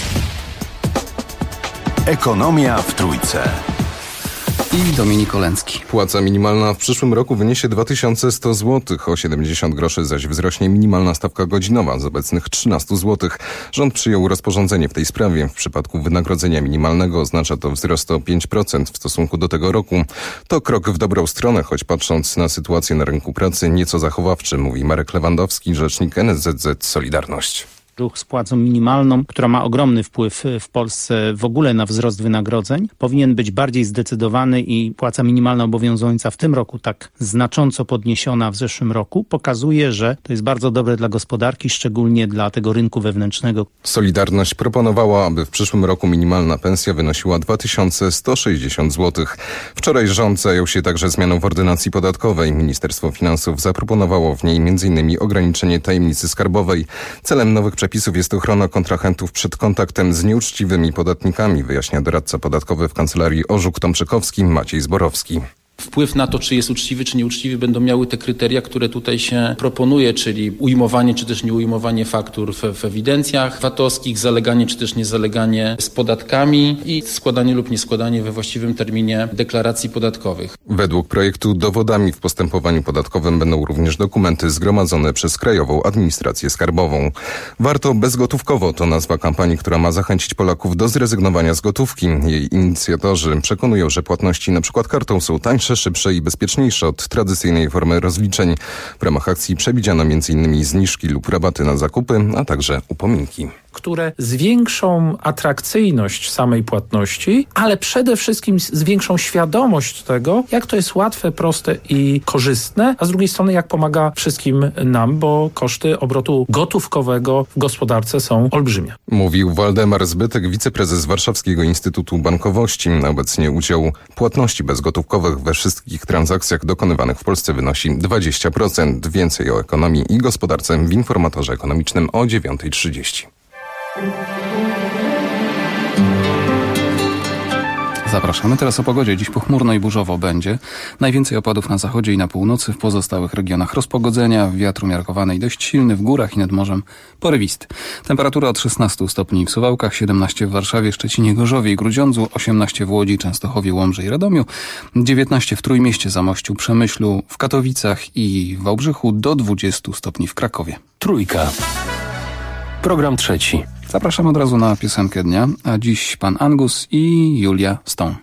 Ekonomia w Trójce. I Dominik Oleński. Płaca minimalna w przyszłym roku wyniesie 2100 zł, o 70 groszy zaś wzrośnie minimalna stawka godzinowa z obecnych 13 zł. Rząd przyjął rozporządzenie w tej sprawie. W przypadku wynagrodzenia minimalnego oznacza to wzrost o 5% w stosunku do tego roku. To krok w dobrą stronę, choć patrząc na sytuację na rynku pracy nieco zachowawczy, mówi Marek Lewandowski, rzecznik NSZZ Solidarność. Ruch z płacą minimalną, która ma ogromny wpływ w Polsce w ogóle na wzrost wynagrodzeń, powinien być bardziej zdecydowany i płaca minimalna obowiązująca w tym roku, tak znacząco podniesiona w zeszłym roku, pokazuje, że to jest bardzo dobre dla gospodarki, szczególnie dla tego rynku wewnętrznego. Solidarność proponowała, aby w przyszłym roku minimalna pensja wynosiła 2160 zł. Wczoraj rząd zajął się także zmianą w ordynacji podatkowej. Ministerstwo Finansów zaproponowało w niej m.in. ograniczenie tajemnicy skarbowej. Celem nowych przepisów jest ochrona kontrahentów przed kontaktem z nieuczciwymi podatnikami, wyjaśnia doradca podatkowy w kancelarii Orzuk-Tomczykowski Maciej Zborowski. Wpływ na to, czy jest uczciwy, czy nieuczciwy, będą miały te kryteria, które tutaj się proponuje, czyli ujmowanie, czy też nieujmowanie faktur w ewidencjach VAT-owskich, zaleganie, czy też niezaleganie z podatkami i składanie lub nieskładanie we właściwym terminie deklaracji podatkowych. Według projektu dowodami w postępowaniu podatkowym będą również dokumenty zgromadzone przez Krajową Administrację Skarbową. Warto bezgotówkowo to nazwa kampanii, która ma zachęcić Polaków do zrezygnowania z gotówki. Jej inicjatorzy przekonują, że płatności np. kartą są tańsze, szybsze i bezpieczniejsze od tradycyjnej formy rozliczeń. W ramach akcji przewidziano m.in. zniżki lub rabaty na zakupy, a także upominki. które zwiększą atrakcyjność samej płatności, ale przede wszystkim zwiększą świadomość tego, jak to jest łatwe, proste i korzystne, a z drugiej strony jak pomaga wszystkim nam, bo koszty obrotu gotówkowego w gospodarce są olbrzymie. Mówił Waldemar Zbytek, wiceprezes Warszawskiego Instytutu Bankowości. Obecnie udział płatności bezgotówkowych we wszystkich transakcjach dokonywanych w Polsce wynosi 20%. Więcej o ekonomii i gospodarce w Informatorze Ekonomicznym o 9:30. Zapraszamy teraz o pogodzie. Dziś pochmurno i burzowo będzie. Najwięcej opadów na zachodzie i na północy, w pozostałych regionach rozpogodzenia, wiatr umiarkowany i dość silny, w górach i nad morzem porywisty. Temperatura od 16 stopni w Suwałkach, 17 w Warszawie, Szczecinie, Gorzowie i Grudziądzu, 18 w Łodzi, Częstochowie, Łomży i Radomiu, 19 w Trójmieście, Zamościu, Przemyślu, w Katowicach i w Wałbrzychu, do 20 stopni w Krakowie. Trójka. Program trzeci. Zapraszam od razu na piosenkę dnia, a dziś pan Angus i Julia Stone.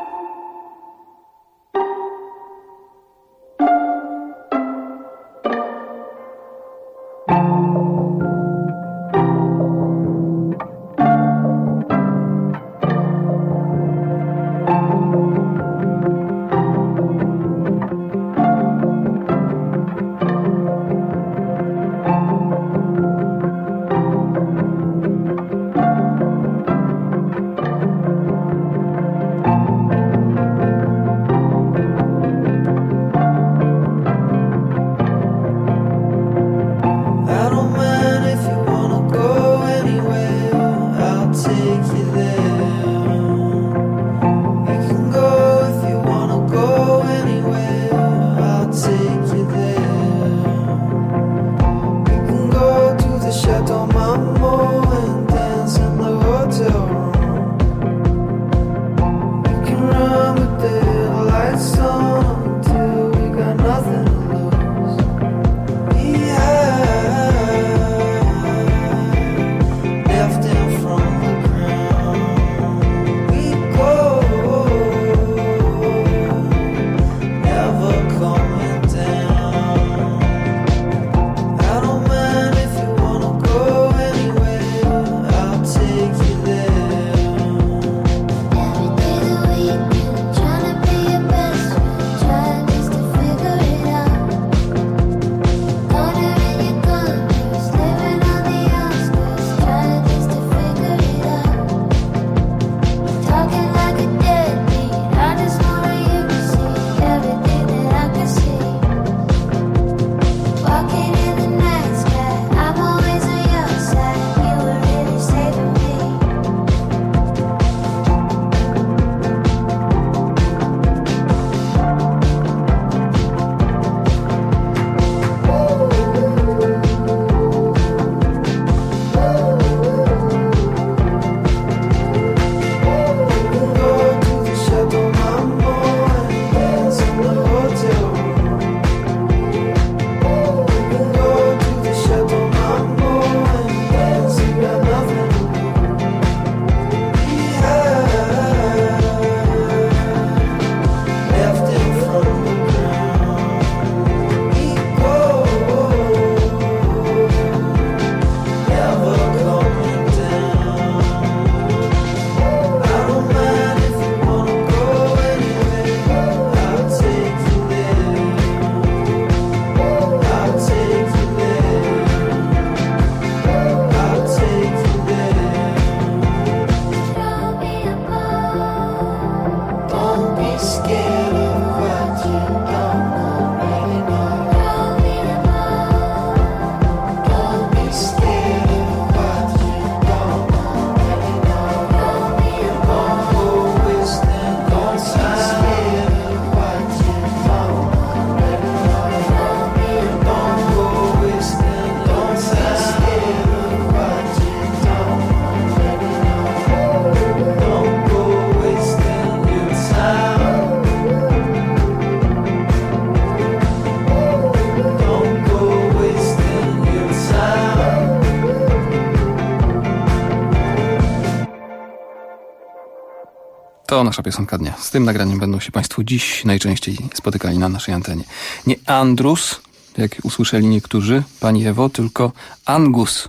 To nasza piosenka dnia. Z tym nagraniem będą się Państwo dziś najczęściej spotykali na naszej antenie. Nie Andrus, jak usłyszeli niektórzy, Pani Ewo, tylko Angus.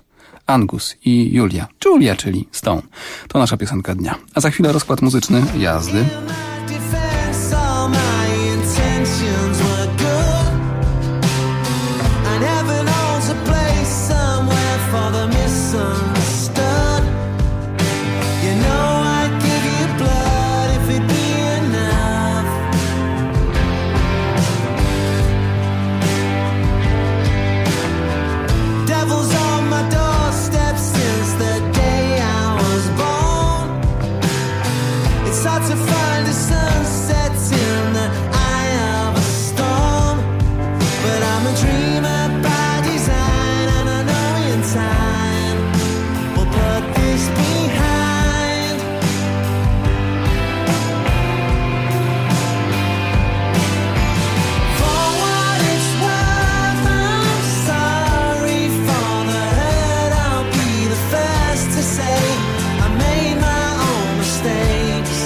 Angus i Julia, czyli Stone. To nasza piosenka dnia. A za chwilę rozkład muzyczny Jazdy. To find a sunset in the eye of a storm, but I'm a dreamer by design, and I know in time we'll put this behind. For what it's worth, I'm sorry for the hurt. I'll be the first to say I made my own mistakes.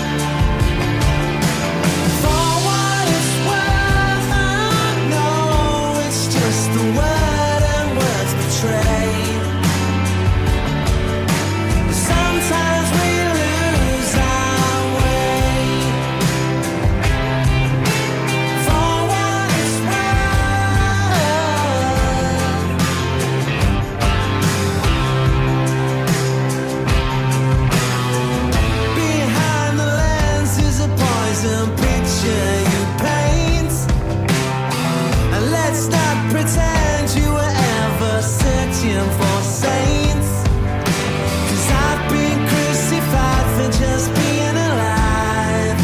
For saints, 'cause I've been crucified for just being alive.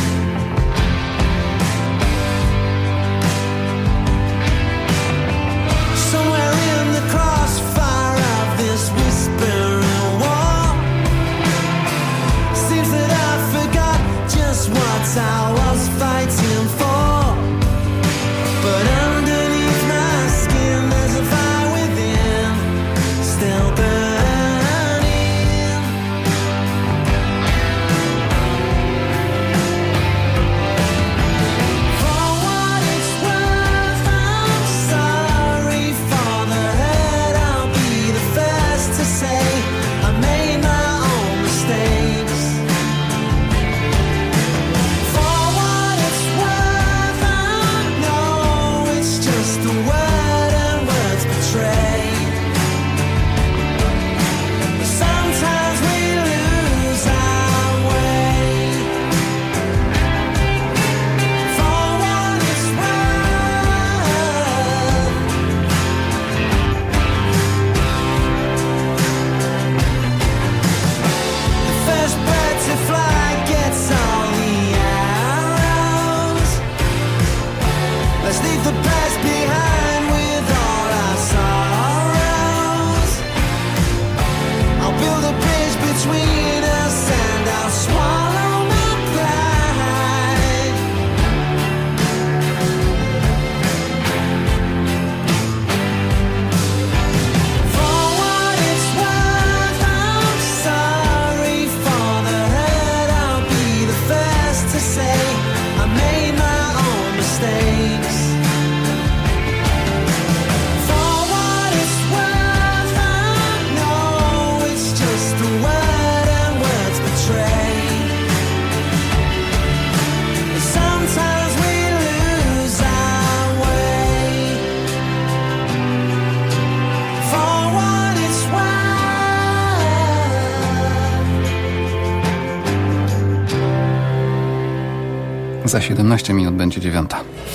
Somewhere in the crossfire of this whispering war, seems that I forgot just what I was fighting for. But underneath my skin there's a fire within, still burning. For what it's worth, I'm sorry for the hurt. I'll be the first to say I made my own mistakes. For what it's worth, I know it's just a word and words betray. Sometimes we lose our way. For what it's worth, the first bird to fly gets all the arrows. Let's leave the past behind with all our sorrows. I'll build a bridge between us and I'll swallow my pride. For what it's worth, I'm sorry for the hurt. I'll be the first to say I made my own mistakes. For what it's worth, I know it's just a word and words betray. Sometimes we lose our way. For what it's worth. Za 17 minut będzie 9.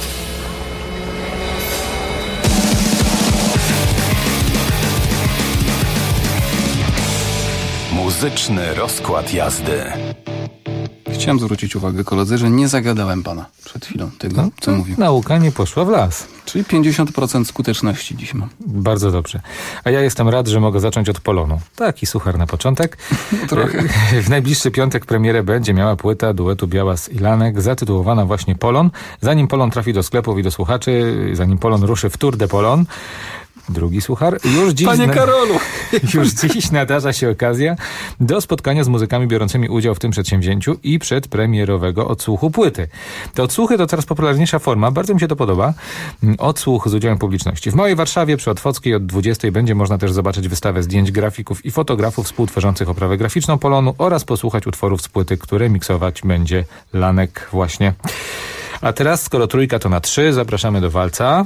Muzyczny rozkład jazdy. Chciałem zwrócić uwagę koledzy, że nie zagadałem pana przed chwilą tego, co mówił. Nauka nie poszła w las. Czyli 50% skuteczności dziś mam. Bardzo dobrze. A ja jestem rad, że mogę zacząć od Polonu. Taki suchar na początek. Trochę. W najbliższy piątek premierę będzie miała płyta duetu Białas i Lanek, zatytułowana właśnie Polon. Zanim Polon trafi do sklepów i do słuchaczy, zanim Polon ruszy w Tour de Polon, Drugi suchar. Już dziś Panie Karolu! Już dziś nadarza się okazja do spotkania z muzykami biorącymi udział w tym przedsięwzięciu i przedpremierowego odsłuchu płyty. Te odsłuchy to coraz popularniejsza forma, bardzo mi się to podoba. Odsłuch z udziałem publiczności. W Małej Warszawie przy Otwockiej od 20 będzie można też zobaczyć wystawę zdjęć grafików i fotografów współtworzących oprawę graficzną Polonu oraz posłuchać utworów z płyty, które miksować będzie Lanek właśnie. A teraz, skoro trójka to na 3, zapraszamy do walca.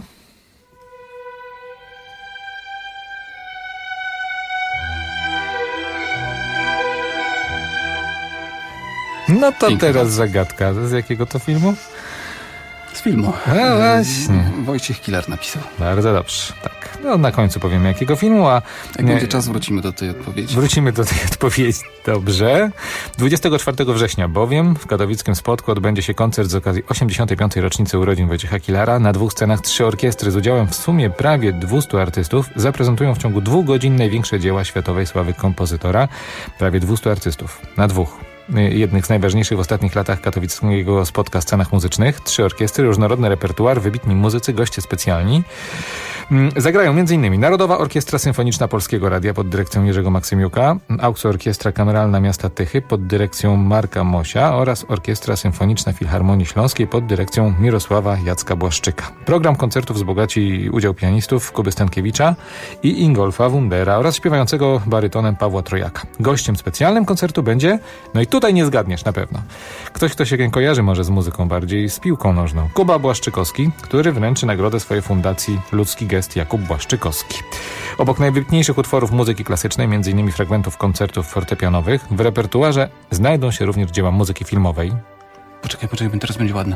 No to pięknie. Teraz zagadka. Z jakiego to filmu? Z filmu. No właśnie. Wojciech Kilar napisał. Bardzo dobrze. Tak. No na końcu powiemy jakiego filmu, a... Jak będzie czas, wrócimy do tej odpowiedzi. Wrócimy do tej odpowiedzi. Dobrze. 24 września bowiem w katowickim Spodku odbędzie się koncert z okazji 85. rocznicy urodzin Wojciecha Kilara. Na 2 scenach 3 orkiestry z udziałem w sumie prawie 200 artystów zaprezentują w ciągu 2 godzin największe dzieła światowej sławy kompozytora. Prawie 200 artystów. Na 2. Jednych z najważniejszych w ostatnich latach katowickiego Spotka scenach muzycznych. 3 orkiestry, różnorodny repertuar, wybitni muzycy, goście specjalni. Zagrają m.in. Narodowa Orkiestra Symfoniczna Polskiego Radia pod dyrekcją Jerzego Maksymiuka, Auxo Orkiestra Kameralna Miasta Tychy pod dyrekcją Marka Mosia oraz Orkiestra Symfoniczna Filharmonii Śląskiej pod dyrekcją Mirosława Jacka Błaszczyka. Program koncertów wzbogaci udział pianistów Kuby Stankiewicza i Ingolfa Wundera oraz śpiewającego barytonem Pawła Trojaka. Gościem specjalnym koncertu będzie, no i tutaj nie zgadniesz na pewno, ktoś, kto się kojarzy może z muzyką bardziej, z piłką nożną. Kuba Błaszczykowski, który wręczy nagrodę swojej fundacji Ludzki Gest Jakub Błaszczykowski. Obok najwybitniejszych utworów muzyki klasycznej, m.in. fragmentów koncertów fortepianowych, w repertuarze znajdą się również dzieła muzyki filmowej. Poczekaj, teraz będzie ładne.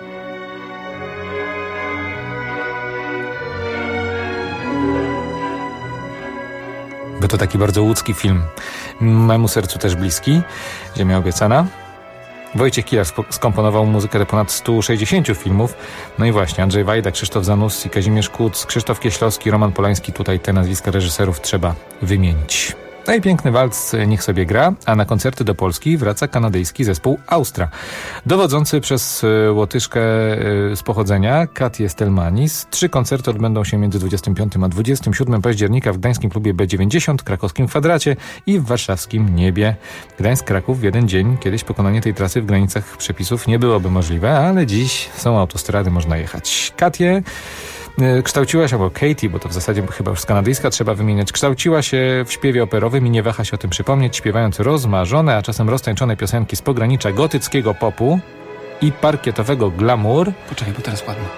Bo to taki bardzo łódzki film, memu sercu też bliski, Ziemia obiecana. Wojciech Kilar skomponował muzykę do ponad 160 filmów. No i właśnie, Andrzej Wajda, Krzysztof Zanussi, Kazimierz Kuc, Krzysztof Kieślowski, Roman Polański. Tutaj te nazwiska reżyserów trzeba wymienić. No i piękny walc niech sobie gra, a na koncerty do Polski wraca kanadyjski zespół Austra. Dowodzący przez Łotyszkę z pochodzenia Katię Stelmanis. 3 koncerty odbędą się między 25 a 27 października w gdańskim klubie B90, krakowskim Kwadracie i w warszawskim Niebie. Gdańsk-Kraków w jeden dzień. Kiedyś pokonanie tej trasy w granicach przepisów nie byłoby możliwe, ale dziś są autostrady, można jechać. Katię kształciła się, albo Katie, bo to w zasadzie chyba już z kanadyjska trzeba wymieniać, kształciła się w śpiewie operowym i nie waha się o tym przypomnieć, śpiewając rozmarzone, a czasem roztańczone piosenki z pogranicza gotyckiego popu i parkietowego glamour. Poczekaj, bo teraz ładnie.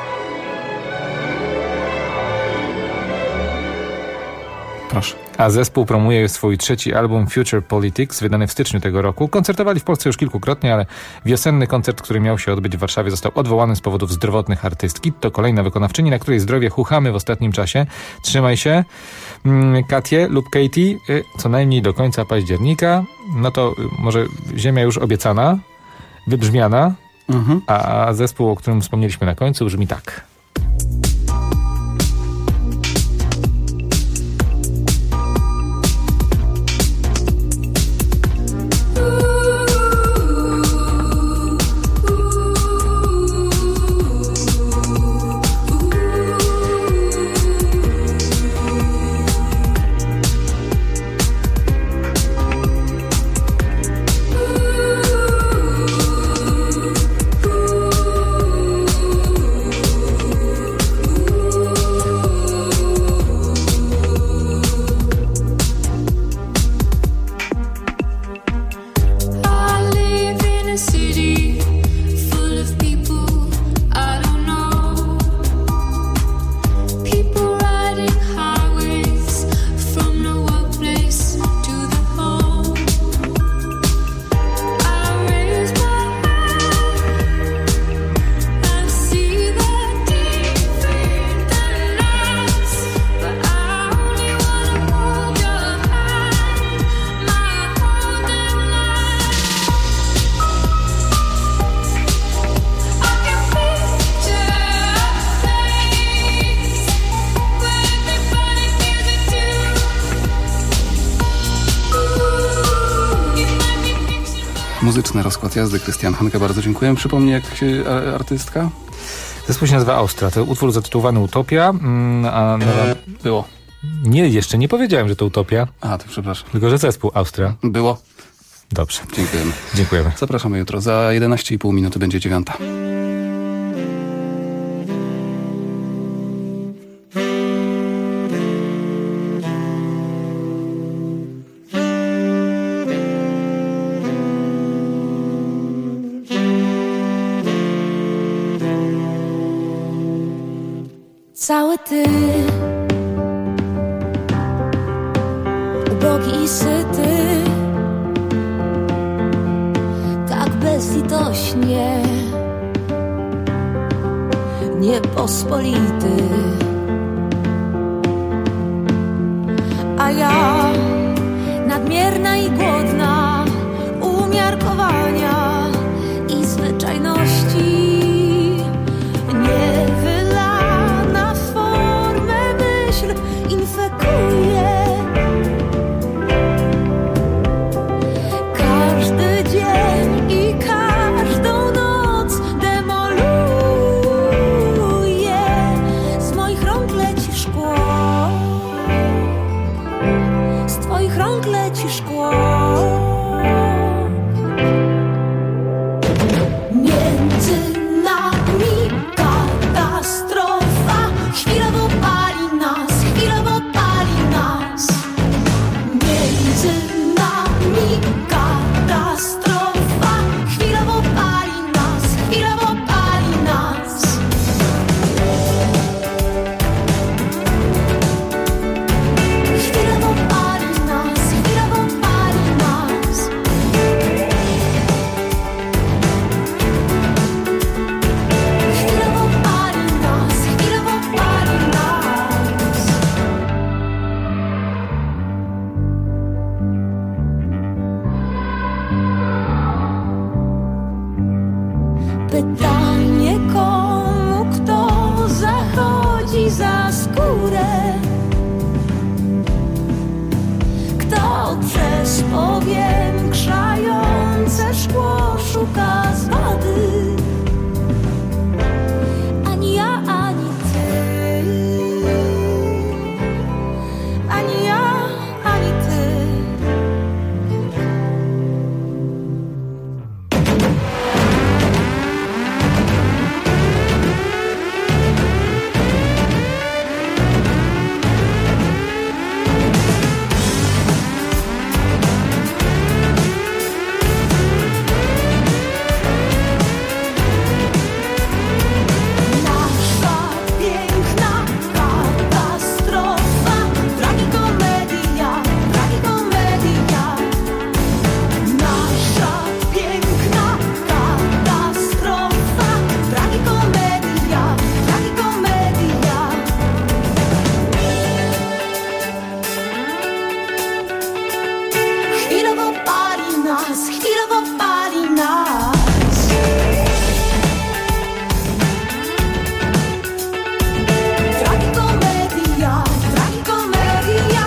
Proszę. A zespół promuje swój 3. album Future Politics, wydany w styczniu tego roku. Koncertowali w Polsce już kilkukrotnie, ale wiosenny koncert, który miał się odbyć w Warszawie, został odwołany z powodów zdrowotnych artystki. To kolejna wykonawczyni, na której zdrowie chuchamy w ostatnim czasie. Trzymaj się, Katię lub Katie, co najmniej do końca października. No to może Ziemia już obiecana, wybrzmiana, a zespół, o którym wspomnieliśmy na końcu, brzmi tak. Muzyczny rozkład jazdy, Krystian Hanke, bardzo dziękuję. Przypomnij, jak się artystka? Zespół się nazywa Austra. To utwór zatytułowany Utopia. Było. Nie, jeszcze nie powiedziałem, że to Utopia. A, to przepraszam. Tylko, że zespół Austra. Było. Dobrze. Dziękujemy. Dziękujemy. Zapraszamy jutro. Za 11,5 minuty będzie 9. Cały ty, ubogi i syty, tak bezlitośnie, niepospolity. A ja, nadmierna i głodna umiarkowania i zwyczajności, niewylana w formę myśl infekuje. Każdy dzień i każdą noc demoluje. Z moich rąk leci szkło, z twoich rąk leci szkło. Między nami katastrofa, chwilowo pali nas, chwilowo pali nas. Między nami katastrofa, chwilowo pali nas, chwilowo pali nas. Chwilowo pali nas, chwilowo pali nas. Chwilowo pali nas, chwilowo pali nas. Pytanie komu, kto zachodzi za skórę, kto przez powiększające szkło szuka zwady. Ani ja, ani ty, ani ja, ani ty. Nasza piękna katastrofa, tragikomedia, tragikomedia. Nasza piękna katastrofa, tragikomedia, tragikomedia. Chwilowo pali nas, chwilowo pali nas. Tragikomedia, tragikomedia.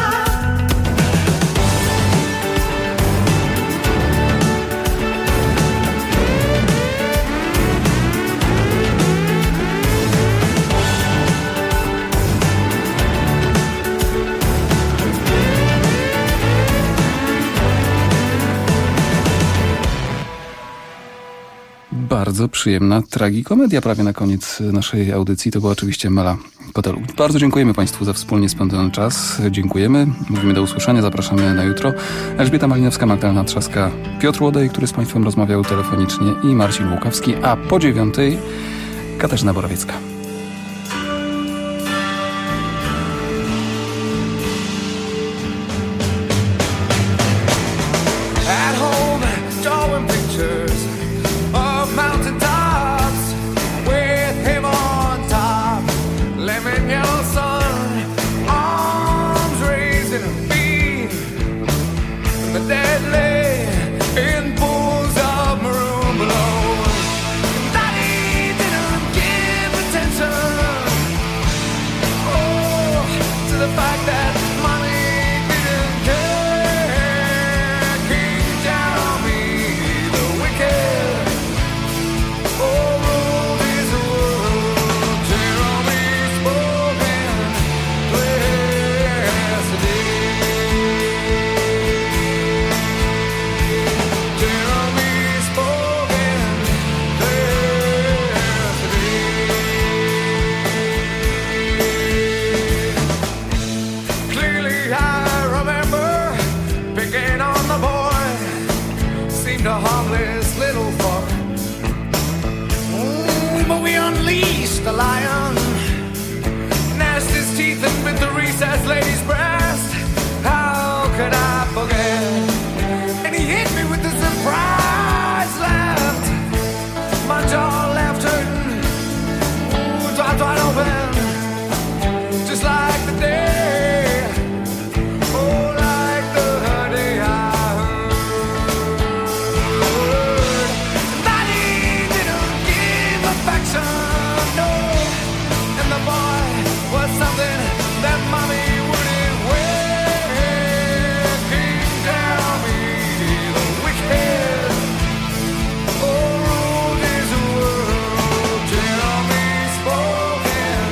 Bardzo przyjemna tragikomedia prawie na koniec naszej audycji. To była oczywiście Mela Kotelu. Bardzo dziękujemy Państwu za wspólnie spędzony czas. Dziękujemy. Mówimy do usłyszenia. Zapraszamy na jutro. Elżbieta Malinowska, Magdalena Trzaska, Piotr Łodej, który z Państwem rozmawiał telefonicznie, i Marcin Łukawski. A po 9:00 Katarzyna Borowiecka. At home, drawing pictures of mountain tops with him on top. Lemon yellow sun, arms raised in a beam. The dead lay in pools of maroon below. Daddy didn't give attention. faced a lion, gnashed his teeth and bit the recessed lady's breast. How could I forget? And he hit me with the surprise left. My jaw left hurting, ooh, dropped wide open, just like the day, oh, like the day I heard. Daddy didn't give affection, no, and the boy was something that mommy wouldn't wear. King tell me the wicked, oh, ruled his world. Tell me spoken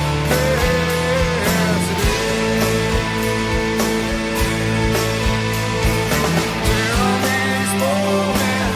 yesterday. Tell me spoken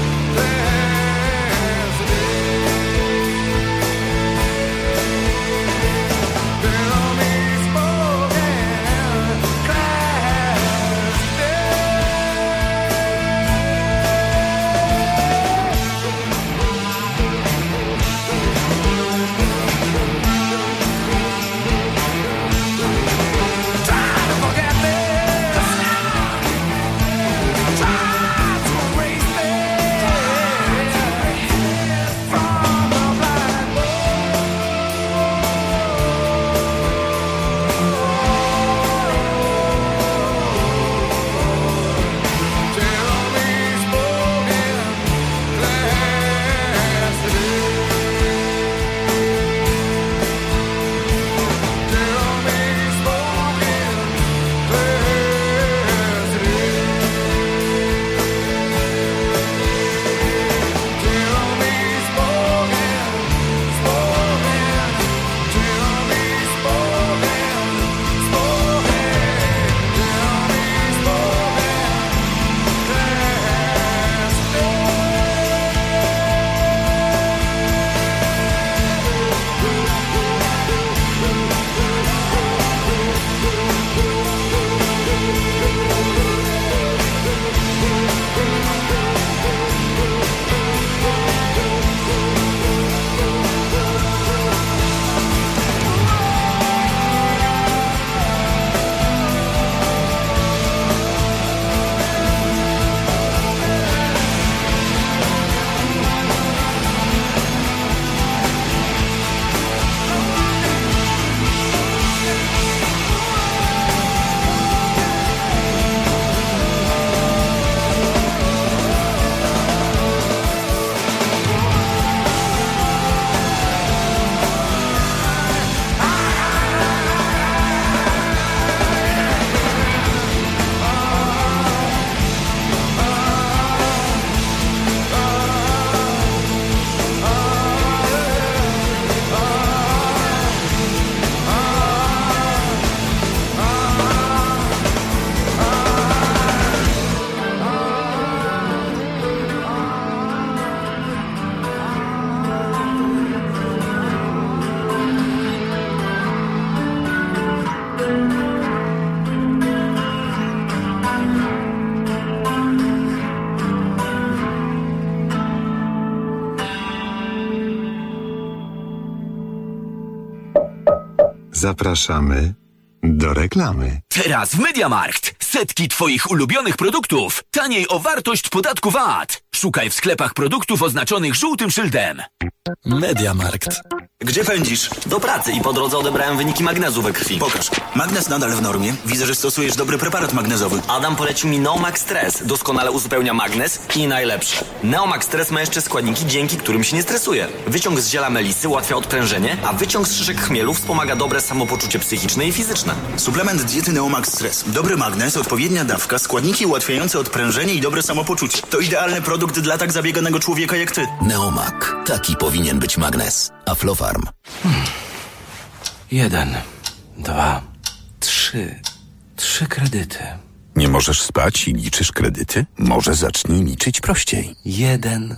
Zapraszamy do reklamy. Teraz w MediaMarkt. Setki Twoich ulubionych produktów. Taniej o wartość podatku VAT. Szukaj w sklepach produktów oznaczonych żółtym szyldem. MediaMarkt. Gdzie pędzisz? Do pracy i po drodze odebrałem wyniki magnezu we krwi. Pokaż. Magnez nadal w normie. Widzę, że stosujesz dobry preparat magnezowy. Adam polecił mi Neomax Stress. Doskonale uzupełnia magnez i najlepsze. Neomax Stress ma jeszcze składniki, dzięki którym się nie stresuje. Wyciąg z ziela melisy ułatwia odprężenie, a wyciąg z szyszek chmielu wspomaga dobre samopoczucie psychiczne i fizyczne. Suplement diety Neomax Stress. Dobry magnez, odpowiednia dawka, składniki ułatwiające odprężenie i dobre samopoczucie. To idealny produkt dla tak zabieganego człowieka jak ty. Neomak. Taki powinien być magnez. Aflofarm. 1, 2, 3. 3 kredyty. Nie możesz spać i liczysz kredyty? Może zacznij liczyć prościej. 1.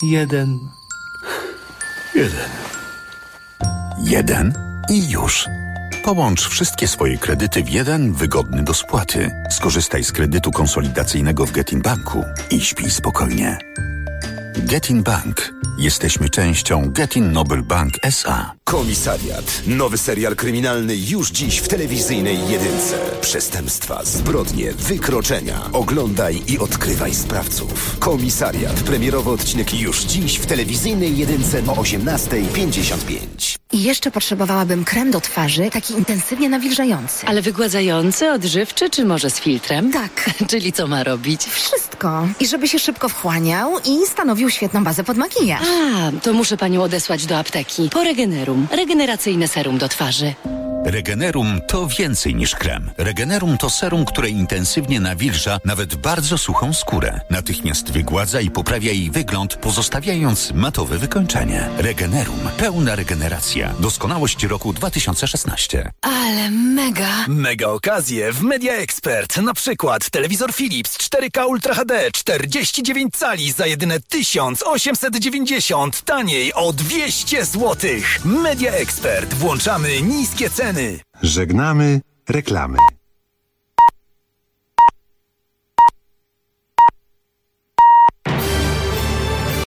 1 i już. Połącz wszystkie swoje kredyty w jeden wygodny do spłaty. Skorzystaj z kredytu konsolidacyjnego w Getin Banku i śpij spokojnie. Getin Bank. Jesteśmy częścią Getin Noble Bank S.A. Komisariat. Nowy serial kryminalny już dziś w telewizyjnej jedynce. Przestępstwa, zbrodnie, wykroczenia. Oglądaj i odkrywaj sprawców. Komisariat. Premierowy odcinek już dziś w telewizyjnej jedynce o 18:55. I jeszcze potrzebowałabym krem do twarzy, taki intensywnie nawilżający. Ale wygładzający, odżywczy, czy może z filtrem? Tak. Czyli co ma robić? Wszystko. I żeby się szybko wchłaniał i stanowił świetną bazę pod makijaż. A, to muszę panią odesłać do apteki. Po Regenerum. Regeneracyjne serum do twarzy. Regenerum to więcej niż krem. Regenerum to serum, które intensywnie nawilża nawet bardzo suchą skórę. Natychmiast wygładza i poprawia jej wygląd, pozostawiając matowe wykończenie. Regenerum. Pełna regeneracja. Doskonałość roku 2016. Ale mega. Mega okazje w Media Expert. Na przykład telewizor Philips 4K Ultra HD 49 cali za jedyne 1890. Taniej o 200 zł. Media Expert. Włączamy niskie ceny. Żegnamy reklamy.